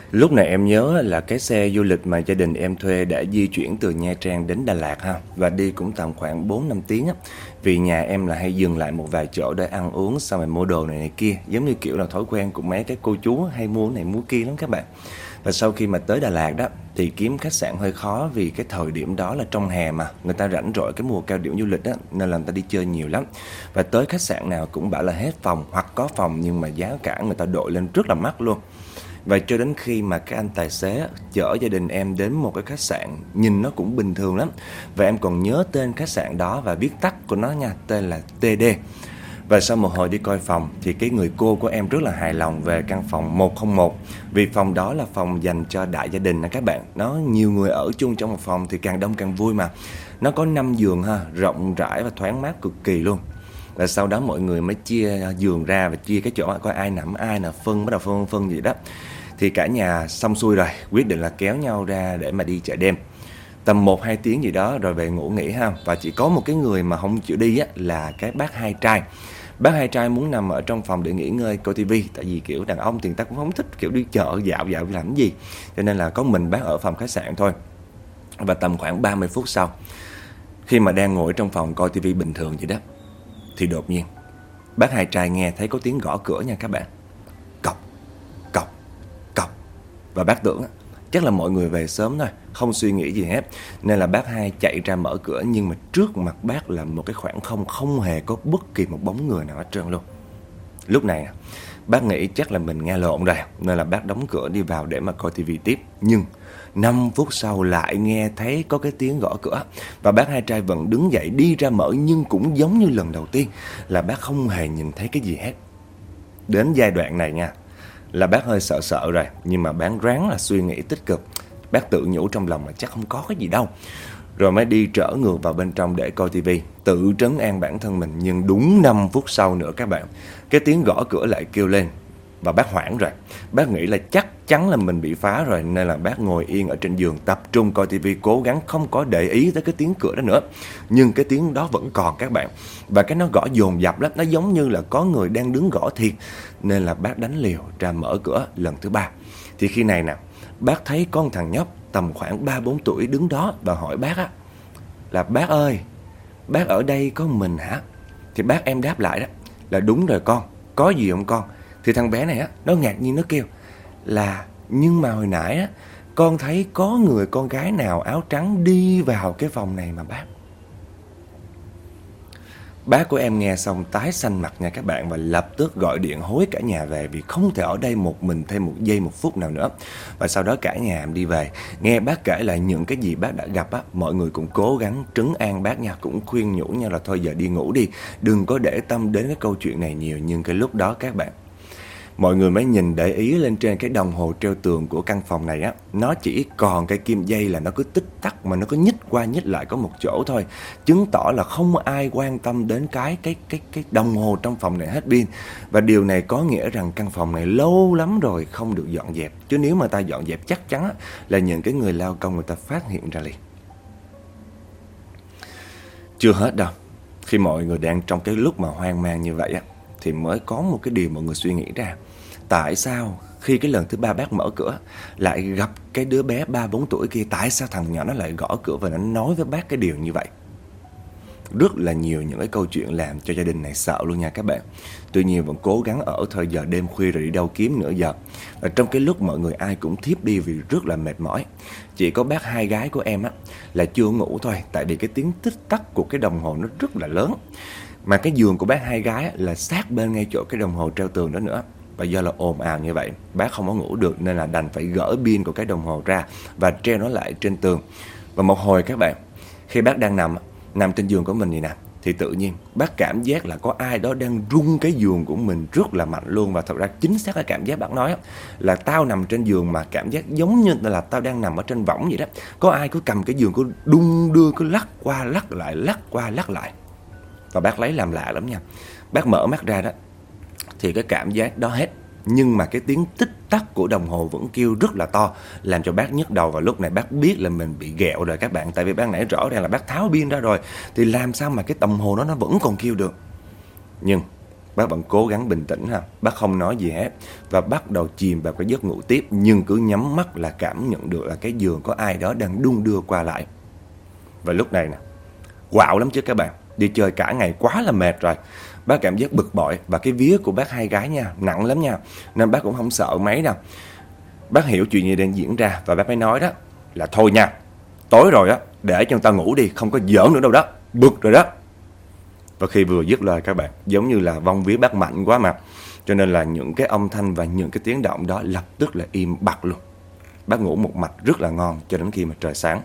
Lúc này em nhớ là cái xe du lịch mà gia đình em thuê đã di chuyển từ Nha Trang đến Đà Lạt ha, và đi cũng tầm khoảng bốn năm tiếng á. Vì nhà em là hay dừng lại một vài chỗ để ăn uống xong rồi mua đồ này này kia, giống như kiểu là thói quen của mấy cái cô chú hay mua này mua kia lắm các bạn. Và sau khi mà tới Đà Lạt đó thì kiếm khách sạn hơi khó, vì cái thời điểm đó là trong hè mà người ta rảnh rỗi cái mùa cao điểm du lịch đó, nên là người ta đi chơi nhiều lắm. Và tới khách sạn nào cũng bảo là hết phòng, hoặc có phòng nhưng mà giá cả người ta đội lên rất là mắc luôn. Và cho đến khi mà cái anh tài xế chở gia đình em đến một cái khách sạn nhìn nó cũng bình thường lắm, và em còn nhớ tên khách sạn đó và viết tắt của nó nha, tên là tê đê. Và sau một hồi đi coi phòng thì cái người cô của em rất là hài lòng về căn phòng một không một. Vì phòng đó là phòng dành cho đại gia đình nè các bạn. Nó nhiều người ở chung trong một phòng thì càng đông càng vui mà. Nó có năm giường ha, rộng rãi và thoáng mát cực kỳ luôn. Và sau đó mọi người mới chia giường ra và chia cái chỗ coi ai nằm ai là phân, bắt đầu phân phân gì đó. Thì cả nhà xong xuôi rồi, quyết định là kéo nhau ra để mà đi chợ đêm. Tầm một hai tiếng gì đó rồi về ngủ nghỉ ha. Và chỉ có một cái người mà không chịu đi á, là cái bác hai trai. Bác hai trai muốn nằm ở trong phòng để nghỉ ngơi coi tivi. Tại vì kiểu đàn ông thì người ta cũng không thích kiểu đi chợ dạo dạo làm gì, cho nên là có mình bác ở phòng khách sạn thôi. Và tầm khoảng ba mươi phút sau, khi mà đang ngồi trong phòng coi tivi bình thường vậy đó, thì đột nhiên bác hai trai nghe thấy có tiếng gõ cửa nha các bạn. Cọc, cọc, cọc. Và bác tưởng chắc là mọi người về sớm thôi, không suy nghĩ gì hết, nên là bác hai chạy ra mở cửa. Nhưng mà trước mặt bác là một cái khoảng không, không hề có bất kỳ một bóng người nào hết trơn luôn. Lúc này bác nghĩ chắc là mình nghe lộn rồi, nên là bác đóng cửa đi vào để mà coi tivi tiếp. Nhưng năm phút sau lại nghe thấy có cái tiếng gõ cửa, và bác hai trai vẫn đứng dậy đi ra mở. Nhưng cũng giống như lần đầu tiên là bác không hề nhìn thấy cái gì hết. Đến giai đoạn này nha, là bác hơi sợ sợ rồi, nhưng mà bác ráng là suy nghĩ tích cực. Bác tự nhủ trong lòng là chắc không có cái gì đâu, rồi mới đi trở ngược vào bên trong để coi tivi, tự trấn an bản thân mình. Nhưng đúng năm phút sau nữa các bạn, cái tiếng gõ cửa lại kêu lên, và bác hoảng rồi. Bác nghĩ là chắc chắn là mình bị phá rồi, nên là bác ngồi yên ở trên giường tập trung coi tivi, cố gắng không có để ý tới cái tiếng cửa đó nữa. Nhưng cái tiếng đó vẫn còn các bạn, và cái nó gõ dồn dập lắm, nó giống như là có người đang đứng gõ thiệt. Nên là bác đánh liều ra mở cửa lần thứ ba. Thì khi này nè, bác thấy có một thằng nhóc tầm khoảng ba bốn tuổi đứng đó và hỏi bác á, là bác ơi, bác ở đây có mình hả? Thì bác em đáp lại đó là đúng rồi con, có gì không con? Thì thằng bé này á, nó ngạc nhiên nó kêu là nhưng mà hồi nãy á, con thấy có người con gái nào áo trắng đi vào cái phòng này mà bác. Bác của em nghe xong tái xanh mặt nha các bạn, và lập tức gọi điện hối cả nhà về, vì không thể ở đây một mình thêm một giây một phút nào nữa. Và sau đó cả nhà em đi về. Nghe bác kể lại những cái gì bác đã gặp á, mọi người cũng cố gắng trấn an bác nha, cũng khuyên nhủ nhau là thôi giờ đi ngủ đi, đừng có để tâm đến cái câu chuyện này nhiều. Nhưng cái lúc đó các bạn, mọi người mới nhìn để ý lên trên cái đồng hồ treo tường của căn phòng này á, nó chỉ còn cái kim dây là nó cứ tích tắc, mà nó cứ nhích qua nhích lại có một chỗ thôi, chứng tỏ là không ai quan tâm đến cái cái cái cái đồng hồ trong phòng này hết pin. Và điều này có nghĩa rằng căn phòng này lâu lắm rồi không được dọn dẹp, chứ nếu mà ta dọn dẹp chắc chắn á, là những cái người lao công người ta phát hiện ra liền. Chưa hết đâu, khi mọi người đang trong cái lúc mà hoang mang như vậy á, thì mới có một cái điều mọi người suy nghĩ ra. Tại sao khi cái lần thứ ba bác mở cửa lại gặp cái đứa bé ba bốn tuổi kia, tại sao thằng nhỏ nó lại gõ cửa và nó nói với bác cái điều như vậy? Rất là nhiều những cái câu chuyện làm cho gia đình này sợ luôn nha các bạn. Tuy nhiên vẫn cố gắng ở thời giờ đêm khuya rồi đi đâu kiếm nữa giờ. Và trong cái lúc mọi người ai cũng thiếp đi vì rất là mệt mỏi, chỉ có bác hai gái của em á là chưa ngủ thôi. Tại vì cái tiếng tích tắc của cái đồng hồ nó rất là lớn, mà cái giường của bác hai gái là sát bên ngay chỗ cái đồng hồ treo tường đó nữa. Và do là ồn ào như vậy, bác không có ngủ được, nên là đành phải gỡ pin của cái đồng hồ ra và treo nó lại trên tường. Và một hồi các bạn, khi bác đang nằm nằm trên giường của mình vậy nè, thì tự nhiên bác cảm giác là có ai đó đang rung cái giường của mình rất là mạnh luôn. Và thật ra chính xác cái cảm giác bác nói là tao nằm trên giường mà cảm giác giống như là tao đang nằm ở trên võng vậy đó. Có ai cứ cầm cái giường cứ đung đưa, cứ lắc qua lắc lại, lắc qua lắc lại. Và bác lấy làm lạ lắm nha. Bác mở mắt ra đó thì cái cảm giác đó hết, nhưng mà cái tiếng tích tắc của đồng hồ vẫn kêu rất là to, làm cho bác nhức đầu. Và lúc này bác biết là mình bị ghẹo rồi các bạn. Tại vì ban nãy rõ ràng là bác tháo pin ra rồi, thì làm sao mà cái đồng hồ đó nó vẫn còn kêu được. Nhưng Bác vẫn cố gắng bình tĩnh ha. Bác không nói gì hết và bắt đầu chìm vào cái giấc ngủ tiếp, nhưng cứ nhắm mắt là cảm nhận được là cái giường có ai đó đang đung đưa qua lại. Và lúc này nè, quạo lắm chứ các bạn. Đi chơi cả ngày quá là mệt rồi. Bác cảm giác bực bội và cái vía của bác hai gái nha, nặng lắm nha, nên bác cũng không sợ mấy đâu. Bác hiểu chuyện gì đang diễn ra và bác mới nói đó là thôi nha, tối rồi á, để cho người ta ngủ đi, không có giỡn nữa đâu đó, bực rồi đó. Và khi vừa dứt lời các bạn, giống như là vong vía bác mạnh quá mà, cho nên là những cái âm thanh và những cái tiếng động đó lập tức là im bặt luôn. Bác ngủ một mạch rất là ngon cho đến khi mà trời sáng.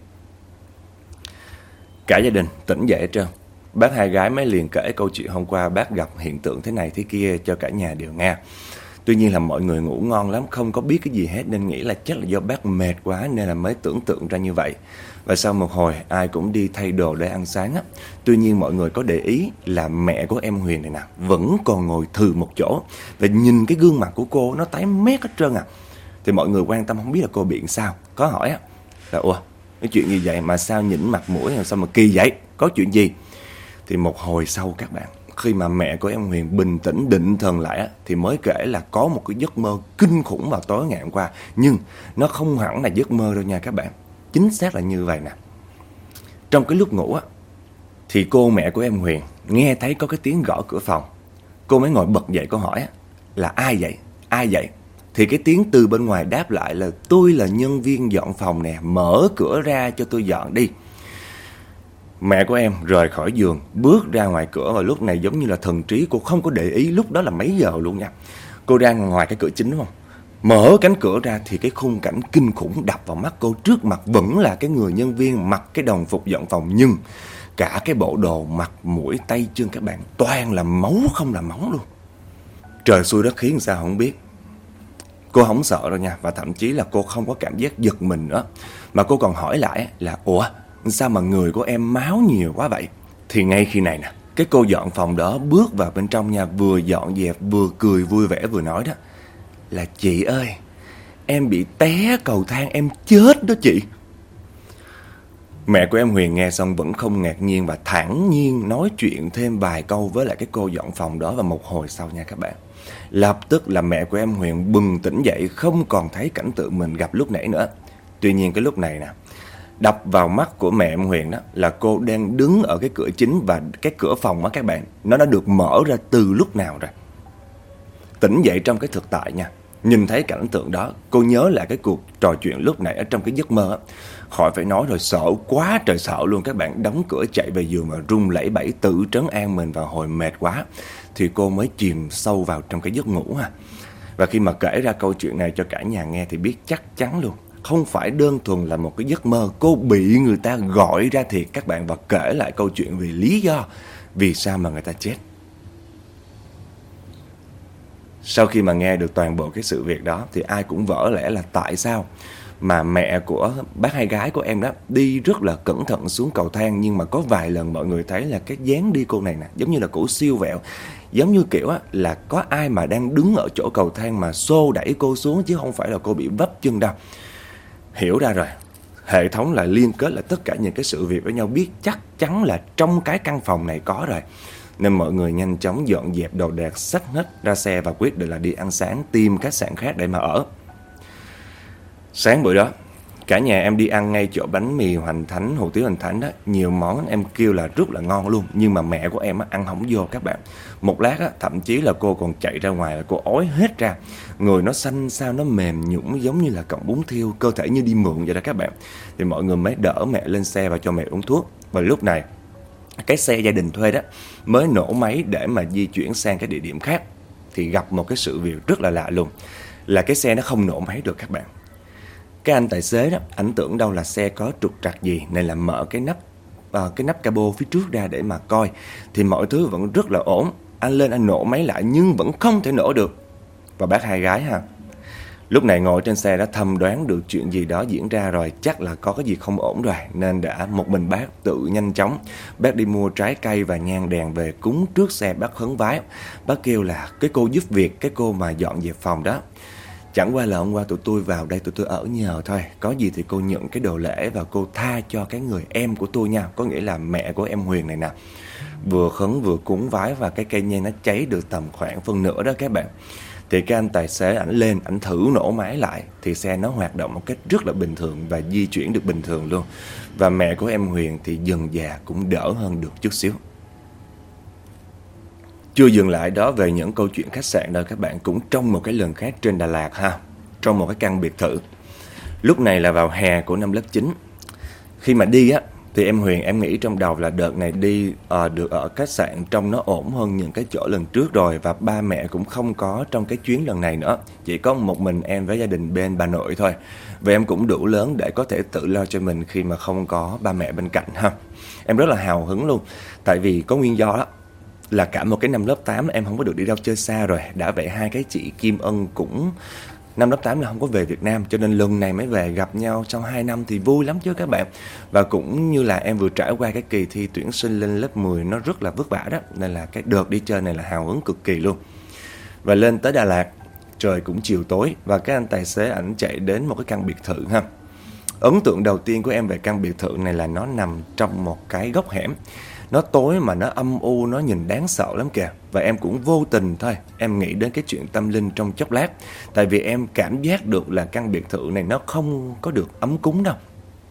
Cả gia đình tỉnh dậy hết trơn. Bác hai gái mới liền kể câu chuyện hôm qua bác gặp hiện tượng thế này thế kia cho cả nhà đều nghe. Tuy nhiên là mọi người ngủ ngon lắm, không có biết cái gì hết nên nghĩ là chắc là do bác mệt quá nên là mới tưởng tượng ra như vậy. Và sau một hồi ai cũng đi thay đồ để ăn sáng á. Tuy nhiên mọi người có để ý là mẹ của em Huyền này nè vẫn còn ngồi thừ một chỗ. Và nhìn cái gương mặt của cô nó tái mét hết trơn à. Thì mọi người quan tâm không biết là cô bị sao. Có hỏi á là ủa cái chuyện gì vậy mà sao nhỉnh mặt mũi sao mà kỳ vậy, có chuyện gì? Thì một hồi sau các bạn, khi mà mẹ của em Huyền bình tĩnh định thần lại á, thì mới kể là có một cái giấc mơ kinh khủng vào tối ngày hôm qua. Nhưng nó không hẳn là giấc mơ đâu nha các bạn. Chính xác là như vậy nè. Trong cái lúc ngủ á, thì cô mẹ của em Huyền nghe thấy có cái tiếng gõ cửa phòng. Cô mới ngồi bật dậy, cô hỏi á, là ai vậy? Ai vậy? Thì cái tiếng từ bên ngoài đáp lại là tôi là nhân viên dọn phòng nè, mở cửa ra cho tôi dọn đi. Mẹ của em rời khỏi giường, bước ra ngoài cửa và lúc này giống như là thần trí, cô không có để ý lúc đó là mấy giờ luôn nha. Cô đang ngoài cái cửa chính đúng không? Mở cánh cửa ra thì cái khung cảnh kinh khủng đập vào mắt cô. Trước mặt vẫn là cái người nhân viên mặc cái đồng phục dọn phòng, nhưng cả cái bộ đồ, mặt, mũi, tay, chân các bạn toàn là máu không là máu luôn. Trời xui đất khiến sao không biết. Cô không sợ đâu nha, và thậm chí là cô không có cảm giác giật mình nữa. Mà cô còn hỏi lại là ủa sao mà người của em máu nhiều quá vậy? Thì ngay khi này nè, cái cô dọn phòng đó bước vào bên trong nhà, vừa dọn dẹp vừa cười vui vẻ vừa nói đó là chị ơi, em bị té cầu thang, em chết đó chị. Mẹ của em Huyền nghe xong vẫn không ngạc nhiên và thản nhiên nói chuyện thêm vài câu với lại cái cô dọn phòng đó. Và một hồi sau nha các bạn, lập tức là mẹ của em Huyền bừng tỉnh dậy, không còn thấy cảnh tượng mình gặp lúc nãy nữa. Tuy nhiên cái lúc này nè, đập vào mắt của mẹ em Huyền đó là cô đang đứng ở cái cửa chính và cái cửa phòng á các bạn, nó đã được mở ra từ lúc nào rồi. Tỉnh dậy trong cái thực tại nha, nhìn thấy cảnh tượng đó, cô nhớ lại cái cuộc trò chuyện lúc nãy ở trong cái giấc mơ á. Khỏi phải nói rồi, sợ quá trời sợ luôn các bạn. Đóng cửa chạy về giường mà run lẩy bẩy tự trấn an mình vào hồi mệt quá. Thì cô mới chìm sâu vào trong cái giấc ngủ ha. Và khi mà kể ra câu chuyện này cho cả nhà nghe thì biết chắc chắn luôn, không phải đơn thuần là một cái giấc mơ. Cô bị người ta gọi ra thiệt các bạn, và kể lại câu chuyện về lý do vì sao mà người ta chết. Sau khi mà nghe được toàn bộ cái sự việc đó thì ai cũng vỡ lẽ là tại sao mà mẹ của bác hai gái của em đó đi rất là cẩn thận xuống cầu thang, nhưng mà có vài lần mọi người thấy là cái dáng đi cô này nè giống như là cổ siêu vẹo, giống như kiểu á là có ai mà đang đứng ở chỗ cầu thang mà xô đẩy cô xuống, chứ không phải là cô bị vấp chân đâu. Hiểu ra rồi, hệ thống lại liên kết lại tất cả những cái sự việc với nhau, biết chắc chắn là trong cái căn phòng này có rồi. Nên mọi người nhanh chóng dọn dẹp đồ đạc, xách hết ra xe và quyết định là đi ăn sáng, tìm khách sạn khác để mà ở. Sáng bữa đó, cả nhà em đi ăn ngay chỗ bánh mì Hoành Thánh, hủ tiếu Hoành Thánh đó. Nhiều món em kêu là rất là ngon luôn, nhưng mà mẹ của em á, ăn không vô các bạn. Một lát á, thậm chí là cô còn chạy ra ngoài, cô ói hết ra. Người nó xanh sao, nó mềm nhũn giống như là cọng bún thiêu, cơ thể như đi mượn vậy đó các bạn. Thì mọi người mới đỡ mẹ lên xe và cho mẹ uống thuốc. Và lúc này, cái xe gia đình thuê đó mới nổ máy để mà di chuyển sang cái địa điểm khác. Thì gặp một cái sự việc rất là lạ luôn, là cái xe nó không nổ máy được các bạn. Cái anh tài xế đó, ảnh tưởng đâu là xe có trục trặc gì nên là mở cái nắp à, cái nắp cabo phía trước ra để mà coi. Thì mọi thứ vẫn rất là ổn. Anh lên anh nổ máy lại nhưng vẫn không thể nổ được. Và bác hai gái ha, lúc này ngồi trên xe đã thầm đoán được chuyện gì đó diễn ra rồi, chắc là có cái gì không ổn rồi, nên đã một mình bác tự nhanh chóng bác đi mua trái cây và nhang đèn về cúng trước xe bác khấn vái. Bác kêu là cái cô giúp việc, cái cô mà dọn dẹp phòng đó, Chẳng qua là hôm qua tụi tôi vào đây tụi tôi ở nhờ thôi. Có gì thì cô nhận cái đồ lễ và cô tha cho cái người em của tôi nha. Có nghĩa là mẹ của em Huyền này nè. Vừa khấn vừa cúng vái và cái cây nhang nó cháy được tầm khoảng phân nửa đó các bạn. Thì cái anh tài xế ảnh lên, ảnh thử nổ máy lại thì xe nó hoạt động một cách rất là bình thường và di chuyển được bình thường luôn. Và mẹ của em Huyền thì dần dà cũng đỡ hơn được chút xíu. Chưa dừng lại đó về những câu chuyện khách sạn đâu các bạn, cũng trong một cái lần khác trên Đà Lạt ha, trong một cái căn biệt thự. Lúc này là vào hè của năm lớp chín. Khi mà đi á thì em Huyền em nghĩ trong đầu là đợt này đi uh, được ở khách sạn trong nó ổn hơn những cái chỗ lần trước rồi, và ba mẹ cũng không có trong cái chuyến lần này nữa, chỉ có một mình em với gia đình bên bà nội thôi. Và em cũng đủ lớn để có thể tự lo cho mình khi mà không có ba mẹ bên cạnh ha. Em rất là hào hứng luôn, tại vì có nguyên do đó là cả một cái năm lớp tám em không có được đi đâu chơi xa rồi. Đã vậy hai cái chị Kim Ân cũng năm lớp tám là không có về Việt Nam, cho nên lần này mới về gặp nhau trong hai năm thì vui lắm chứ các bạn. Và cũng như là em vừa trải qua cái kỳ thi tuyển sinh lên lớp mười nó rất là vất vả đó, nên là cái đợt đi chơi này là hào hứng cực kỳ luôn. Và lên tới Đà Lạt, trời cũng chiều tối và cái anh tài xế ảnh chạy đến một cái căn biệt thự ha. Ấn tượng đầu tiên của em về căn biệt thự này là nó nằm trong một cái góc hẻm. Nó tối mà nó âm u, nó nhìn đáng sợ lắm kìa. Và em cũng vô tình thôi, em nghĩ đến cái chuyện tâm linh trong chốc lát. Tại vì em cảm giác được là căn biệt thự này nó không có được ấm cúng đâu.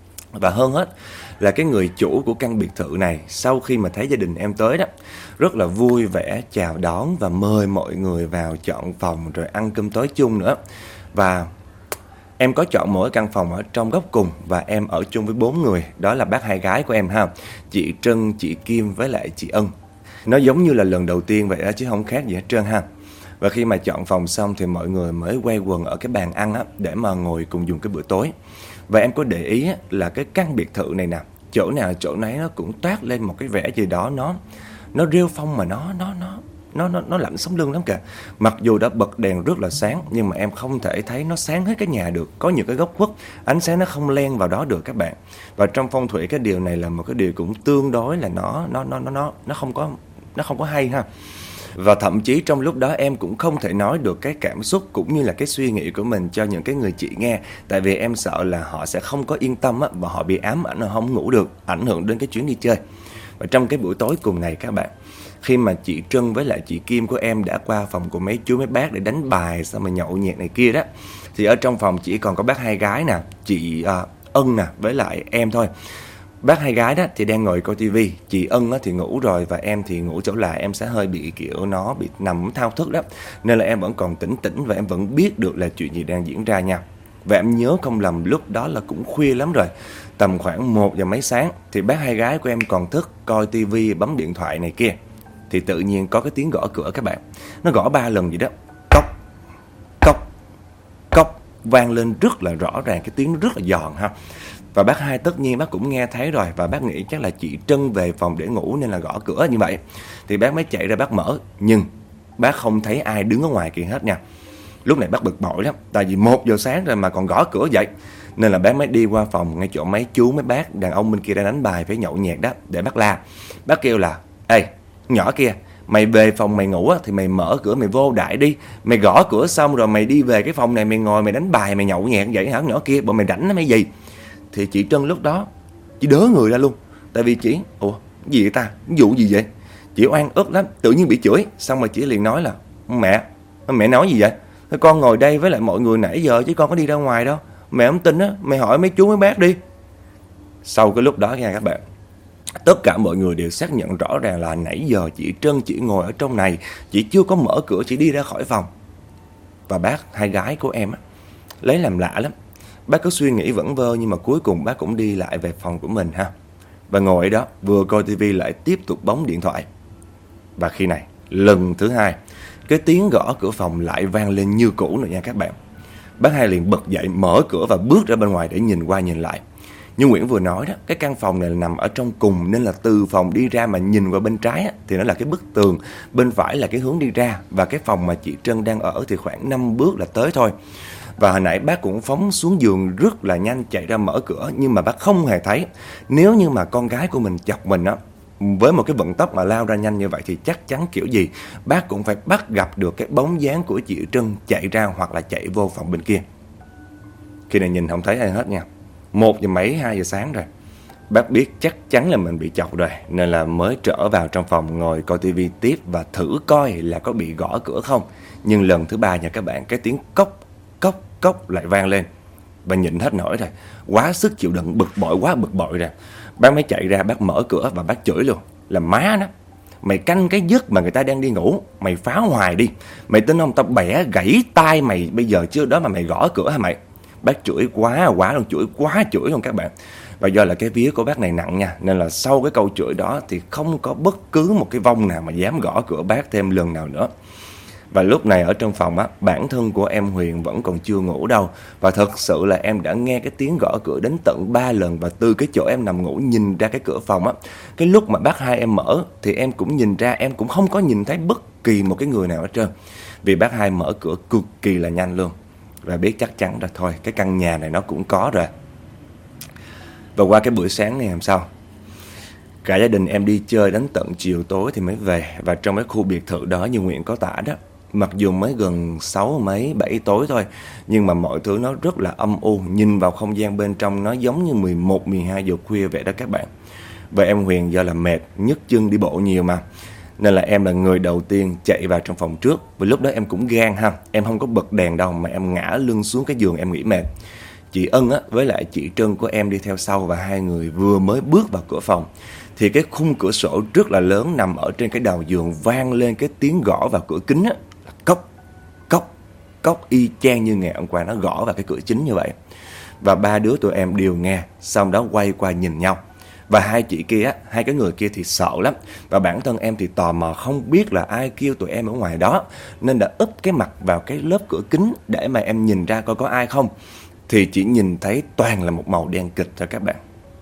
Và hơn hết là cái người chủ của căn biệt thự này, sau khi mà thấy gia đình em tới đó, rất là vui vẻ chào đón và mời mọi người vào chọn phòng rồi ăn cơm tối chung nữa. Và em có chọn mỗi căn phòng ở trong góc cùng và em ở chung với bốn người. Đó là bác hai gái của em ha, chị Trân, chị Kim với lại chị Ân. Nó giống như là lần đầu tiên vậy đó chứ không khác gì hết trơn ha. Và khi mà chọn phòng xong thì mọi người mới quay quần ở cái bàn ăn á, để mà ngồi cùng dùng cái bữa tối. Và em có để ý á, là cái căn biệt thự này nè, chỗ nào chỗ nấy nó cũng toát lên một cái vẻ gì đó nó nó rêu phong mà nó nó nó Nó, nó, nó lạnh sống lưng lắm kìa. Mặc dù đã bật đèn rất là sáng, nhưng mà em không thể thấy nó sáng hết cái nhà được. Có những cái góc khuất, ánh sáng nó không len vào đó được các bạn. Và trong phong thủy cái điều này là một cái điều cũng tương đối là nó nó nó nó nó nó không có nó không có hay ha. Và thậm chí trong lúc đó em cũng không thể nói được cái cảm xúc cũng như là cái suy nghĩ của mình cho những cái người chị nghe. Tại vì em sợ là họ sẽ không có yên tâm á, và họ bị ám ảnh, họ không ngủ được, ảnh hưởng đến cái chuyến đi chơi. Và trong cái buổi tối cùng này các bạn, khi mà chị Trân với lại chị Kim của em đã qua phòng của mấy chú mấy bác để đánh bài xong rồi nhậu nhẹt này kia đó, thì ở trong phòng chỉ còn có bác hai gái nè, chị uh, Ân nè với lại em thôi. Bác hai gái đó thì đang ngồi coi tivi, chị Ân thì ngủ rồi và em thì ngủ chỗ là em sẽ hơi bị kiểu nó bị nằm thao thức đó, nên là em vẫn còn tỉnh tỉnh và em vẫn biết được là chuyện gì đang diễn ra nha. Và em nhớ không lầm lúc đó là cũng khuya lắm rồi, tầm khoảng một giờ mấy sáng, thì bác hai gái của em còn thức coi tivi bấm điện thoại này kia. Thì tự nhiên có cái tiếng gõ cửa các bạn. Nó gõ ba lần vậy đó. Cốc, cốc, cốc, vang lên rất là rõ ràng, cái tiếng rất là giòn ha. Và bác hai tất nhiên bác cũng nghe thấy rồi, và bác nghĩ chắc là chị Trân về phòng để ngủ nên là gõ cửa như vậy. Thì bác mới chạy ra bác mở, nhưng bác không thấy ai đứng ở ngoài kia hết nha. Lúc này bác bực bội lắm, tại vì một giờ sáng rồi mà còn gõ cửa vậy. Nên là bác mới đi qua phòng ngay chỗ mấy chú mấy bác đàn ông bên kia đang đánh bài với nhậu nhẹt đó, để bác la. Bác kêu là: "Ê nhỏ kia, mày về phòng mày ngủ á, thì mày mở cửa mày vô đại đi. Mày gõ cửa xong rồi mày đi về cái phòng này mày ngồi mày đánh bài mày nhậu nhẹt vậy hả nhỏ kia, bọn mày rảnh nó mấy gì?" Thì chị Trân lúc đó chỉ đớ người ra luôn. Tại vì chị, ủa gì vậy ta, vụ gì vậy? Chị oan ức lắm, tự nhiên bị chửi. Xong rồi chị liền nói là: "Mẹ, mẹ nói gì vậy? Con ngồi đây với lại mọi người nãy giờ chứ con có đi ra ngoài đâu. Mẹ không tin á, mày hỏi mấy chú mấy bác đi." Sau cái lúc đó nha các bạn, tất cả mọi người đều xác nhận rõ ràng là nãy giờ chị Trân chỉ ngồi ở trong này, chị chưa có mở cửa, chị đi ra khỏi phòng. Và bác hai gái của em á, lấy làm lạ lắm. Bác có suy nghĩ vẩn vơ nhưng mà cuối cùng bác cũng đi lại về phòng của mình ha. Và ngồi ở đó vừa coi tivi lại tiếp tục bấm điện thoại. Và khi này lần thứ hai, cái tiếng gõ cửa phòng lại vang lên như cũ nữa nha các bạn. Bác hai liền bật dậy mở cửa và bước ra bên ngoài để nhìn qua nhìn lại. Như Nguyễn vừa nói đó, cái căn phòng này là nằm ở trong cùng, nên là từ phòng đi ra mà nhìn qua bên trái á, thì nó là cái bức tường, bên phải là cái hướng đi ra. Và cái phòng mà chị Trân đang ở thì khoảng năm bước là tới thôi. Và hồi nãy bác cũng phóng xuống giường rất là nhanh, chạy ra mở cửa, nhưng mà bác không hề thấy. Nếu như mà con gái của mình chọc mình á, với một cái vận tốc mà lao ra nhanh như vậy thì chắc chắn kiểu gì bác cũng phải bắt gặp được cái bóng dáng của chị Trân chạy ra hoặc là chạy vô phòng bên kia. Khi này nhìn không thấy ai hết nha. Một giờ mấy, hai giờ sáng rồi. Bác biết chắc chắn là mình bị chọc rồi, nên là mới trở vào trong phòng ngồi coi tivi tiếp và thử coi là có bị gõ cửa không. Nhưng lần thứ ba nha các bạn, cái tiếng cốc, cốc, cốc lại vang lên. Bà nhịn hết nổi rồi, quá sức chịu đựng, bực bội quá bực bội rồi. Bác mới chạy ra, bác mở cửa và bác chửi luôn. Là má nó, mày canh cái giấc mà người ta đang đi ngủ, mày phá hoài đi. Mày tin không, tao bẻ gãy tai mày bây giờ chưa đó mà mày gõ cửa hả mày. Bác chửi quá quá luôn, chửi quá chửi luôn các bạn. Và do là cái vía của bác này nặng nha, nên là sau cái câu chửi đó thì không có bất cứ một cái vong nào mà dám gõ cửa bác thêm lần nào nữa. Và lúc này ở trong phòng á, bản thân của em Huyền vẫn còn chưa ngủ đâu. Và thật sự là em đã nghe cái tiếng gõ cửa đến tận ba lần. Và từ cái chỗ em nằm ngủ nhìn ra cái cửa phòng á, cái lúc mà bác hai em mở thì em cũng nhìn ra, em cũng không có nhìn thấy bất kỳ một cái người nào hết trơn. Vì bác hai mở cửa cực kỳ là nhanh luôn. Và biết chắc chắn rồi thôi, cái căn nhà này nó cũng có rồi. Và qua cái buổi sáng này làm sao? Cả gia đình em đi chơi đến tận chiều tối thì mới về. Và trong cái khu biệt thự đó như Nguyễn có tả đó, mặc dù mới gần sáu mấy, bảy tối thôi, nhưng mà mọi thứ nó rất là âm u. Nhìn vào không gian bên trong nó giống như mười một, mười hai giờ khuya vậy đó các bạn. Và em Huyền do là mệt, nhức chân đi bộ nhiều mà, nên là em là người đầu tiên chạy vào trong phòng trước. Vì lúc đó em cũng gan ha, em không có bật đèn đâu mà em ngã lưng xuống cái giường em nghỉ mệt. Chị Ân á, với lại chị Trân của em đi theo sau và hai người vừa mới bước vào cửa phòng thì cái khung cửa sổ rất là lớn nằm ở trên cái đầu giường vang lên cái tiếng gõ vào cửa kính á, là cốc, cốc, cốc y chang như ngày hôm qua nó gõ vào cái cửa chính như vậy. Và ba đứa tụi em đều nghe, xong đó quay qua nhìn nhau. Và hai chị kia á, hai cái người kia thì sợ lắm. Và bản thân em thì tò mò không biết là ai kêu tụi em ở ngoài đó, nên đã úp cái mặt vào cái lớp cửa kính để mà em nhìn ra coi có ai không. Thì chỉ nhìn thấy toàn là một màu đen kịch thôi các bạn.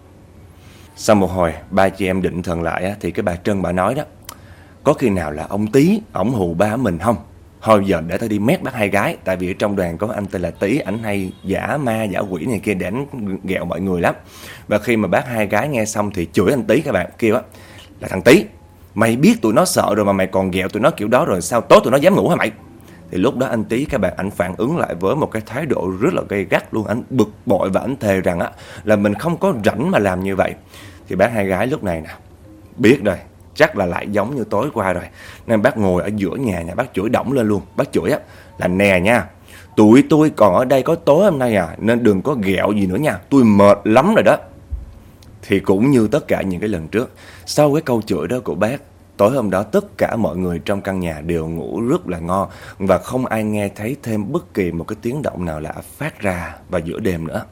Sau một hồi ba chị em định thần lại á, thì cái bà Trân bà nói đó, có khi nào là ông Tý ổng hù ba mình không? Thôi giờ để tao đi mét bác hai gái. Tại vì ở trong đoàn có anh tên là Tý, ảnh hay giả ma giả quỷ này kia để ảnh ghẹo mọi người lắm. Và khi mà bác hai gái nghe xong thì chửi anh Tý các bạn, kêu á là thằng Tý, mày biết tụi nó sợ rồi mà mày còn ghẹo tụi nó kiểu đó, rồi sao tối tụi nó dám ngủ hả mày? Thì lúc đó anh Tý các bạn, ảnh phản ứng lại với một cái thái độ rất là gay gắt luôn. Ảnh bực bội và ảnh thề rằng á là mình không có rảnh mà làm như vậy. Thì bác hai gái lúc này nè, biết rồi, chắc là lại giống như tối qua rồi, nên bác ngồi ở giữa nhà nhà bác chửi đổng lên luôn. Bác chửi á là nè nha, tụi tôi còn ở đây có tối hôm nay à, nên đừng có ghẹo gì nữa nha, tôi mệt lắm rồi đó. Thì cũng như tất cả những cái lần trước, sau cái câu chửi đó của bác, tối hôm đó tất cả mọi người trong căn nhà đều ngủ rất là ngon. Và không ai nghe thấy thêm bất kỳ một cái tiếng động nào lạ phát ra vào giữa đêm nữa.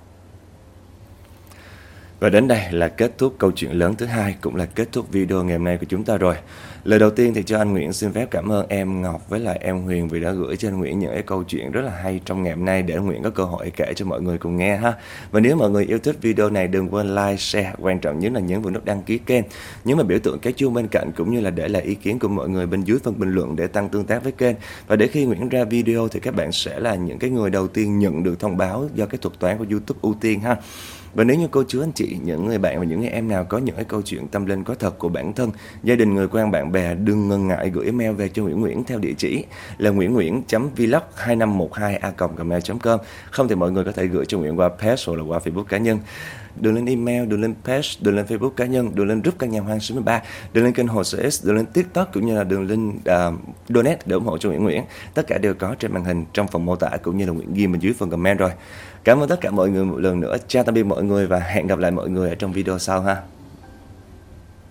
Và đến đây là kết thúc câu chuyện lớn thứ hai, cũng là kết thúc video ngày hôm nay của chúng ta rồi. Lời đầu tiên thì cho anh Nguyễn xin phép cảm ơn em Ngọc với lại em Huyền vì đã gửi cho anh Nguyễn những cái câu chuyện rất là hay trong ngày hôm nay để anh Nguyễn có cơ hội kể cho mọi người cùng nghe ha. Và nếu mọi người yêu thích video này đừng quên like, share, quan trọng nhất là nhấn vào nút đăng ký kênh, nhấn vào biểu tượng cái chuông bên cạnh cũng như là để lại ý kiến của mọi người bên dưới phần bình luận để tăng tương tác với kênh. Và để khi Nguyễn ra video thì các bạn sẽ là những cái người đầu tiên nhận được thông báo do cái thuật toán của YouTube ưu tiên ha. Và nếu như cô chú anh chị, những người bạn và những người em nào có những cái câu chuyện tâm linh có thật của bản thân, gia đình, người quen, bạn bè, đừng ngần ngại gửi email về cho Nguyễn Nguyễn theo địa chỉ là nguyễn nguyễn chấm vlog hai năm một hai a còng gmail chấm com. Không thì mọi người có thể gửi cho Nguyễn qua page hoặc là qua Facebook cá nhân. Đường lên email, đường lên page, đường lên Facebook cá nhân, đường lên group căn nhà hoang số mười ba, đường lên kênh Hồ Sơ S, đường lên TikTok cũng như là đường link uh, donate để ủng hộ cho Nguyễn Nguyễn. Tất cả đều có trên màn hình trong phần mô tả cũng như là Nguyễn ghi bên dưới phần comment rồi. Cảm ơn tất cả mọi người một lần nữa. Chào tạm biệt mọi người và hẹn gặp lại mọi người ở trong video sau ha.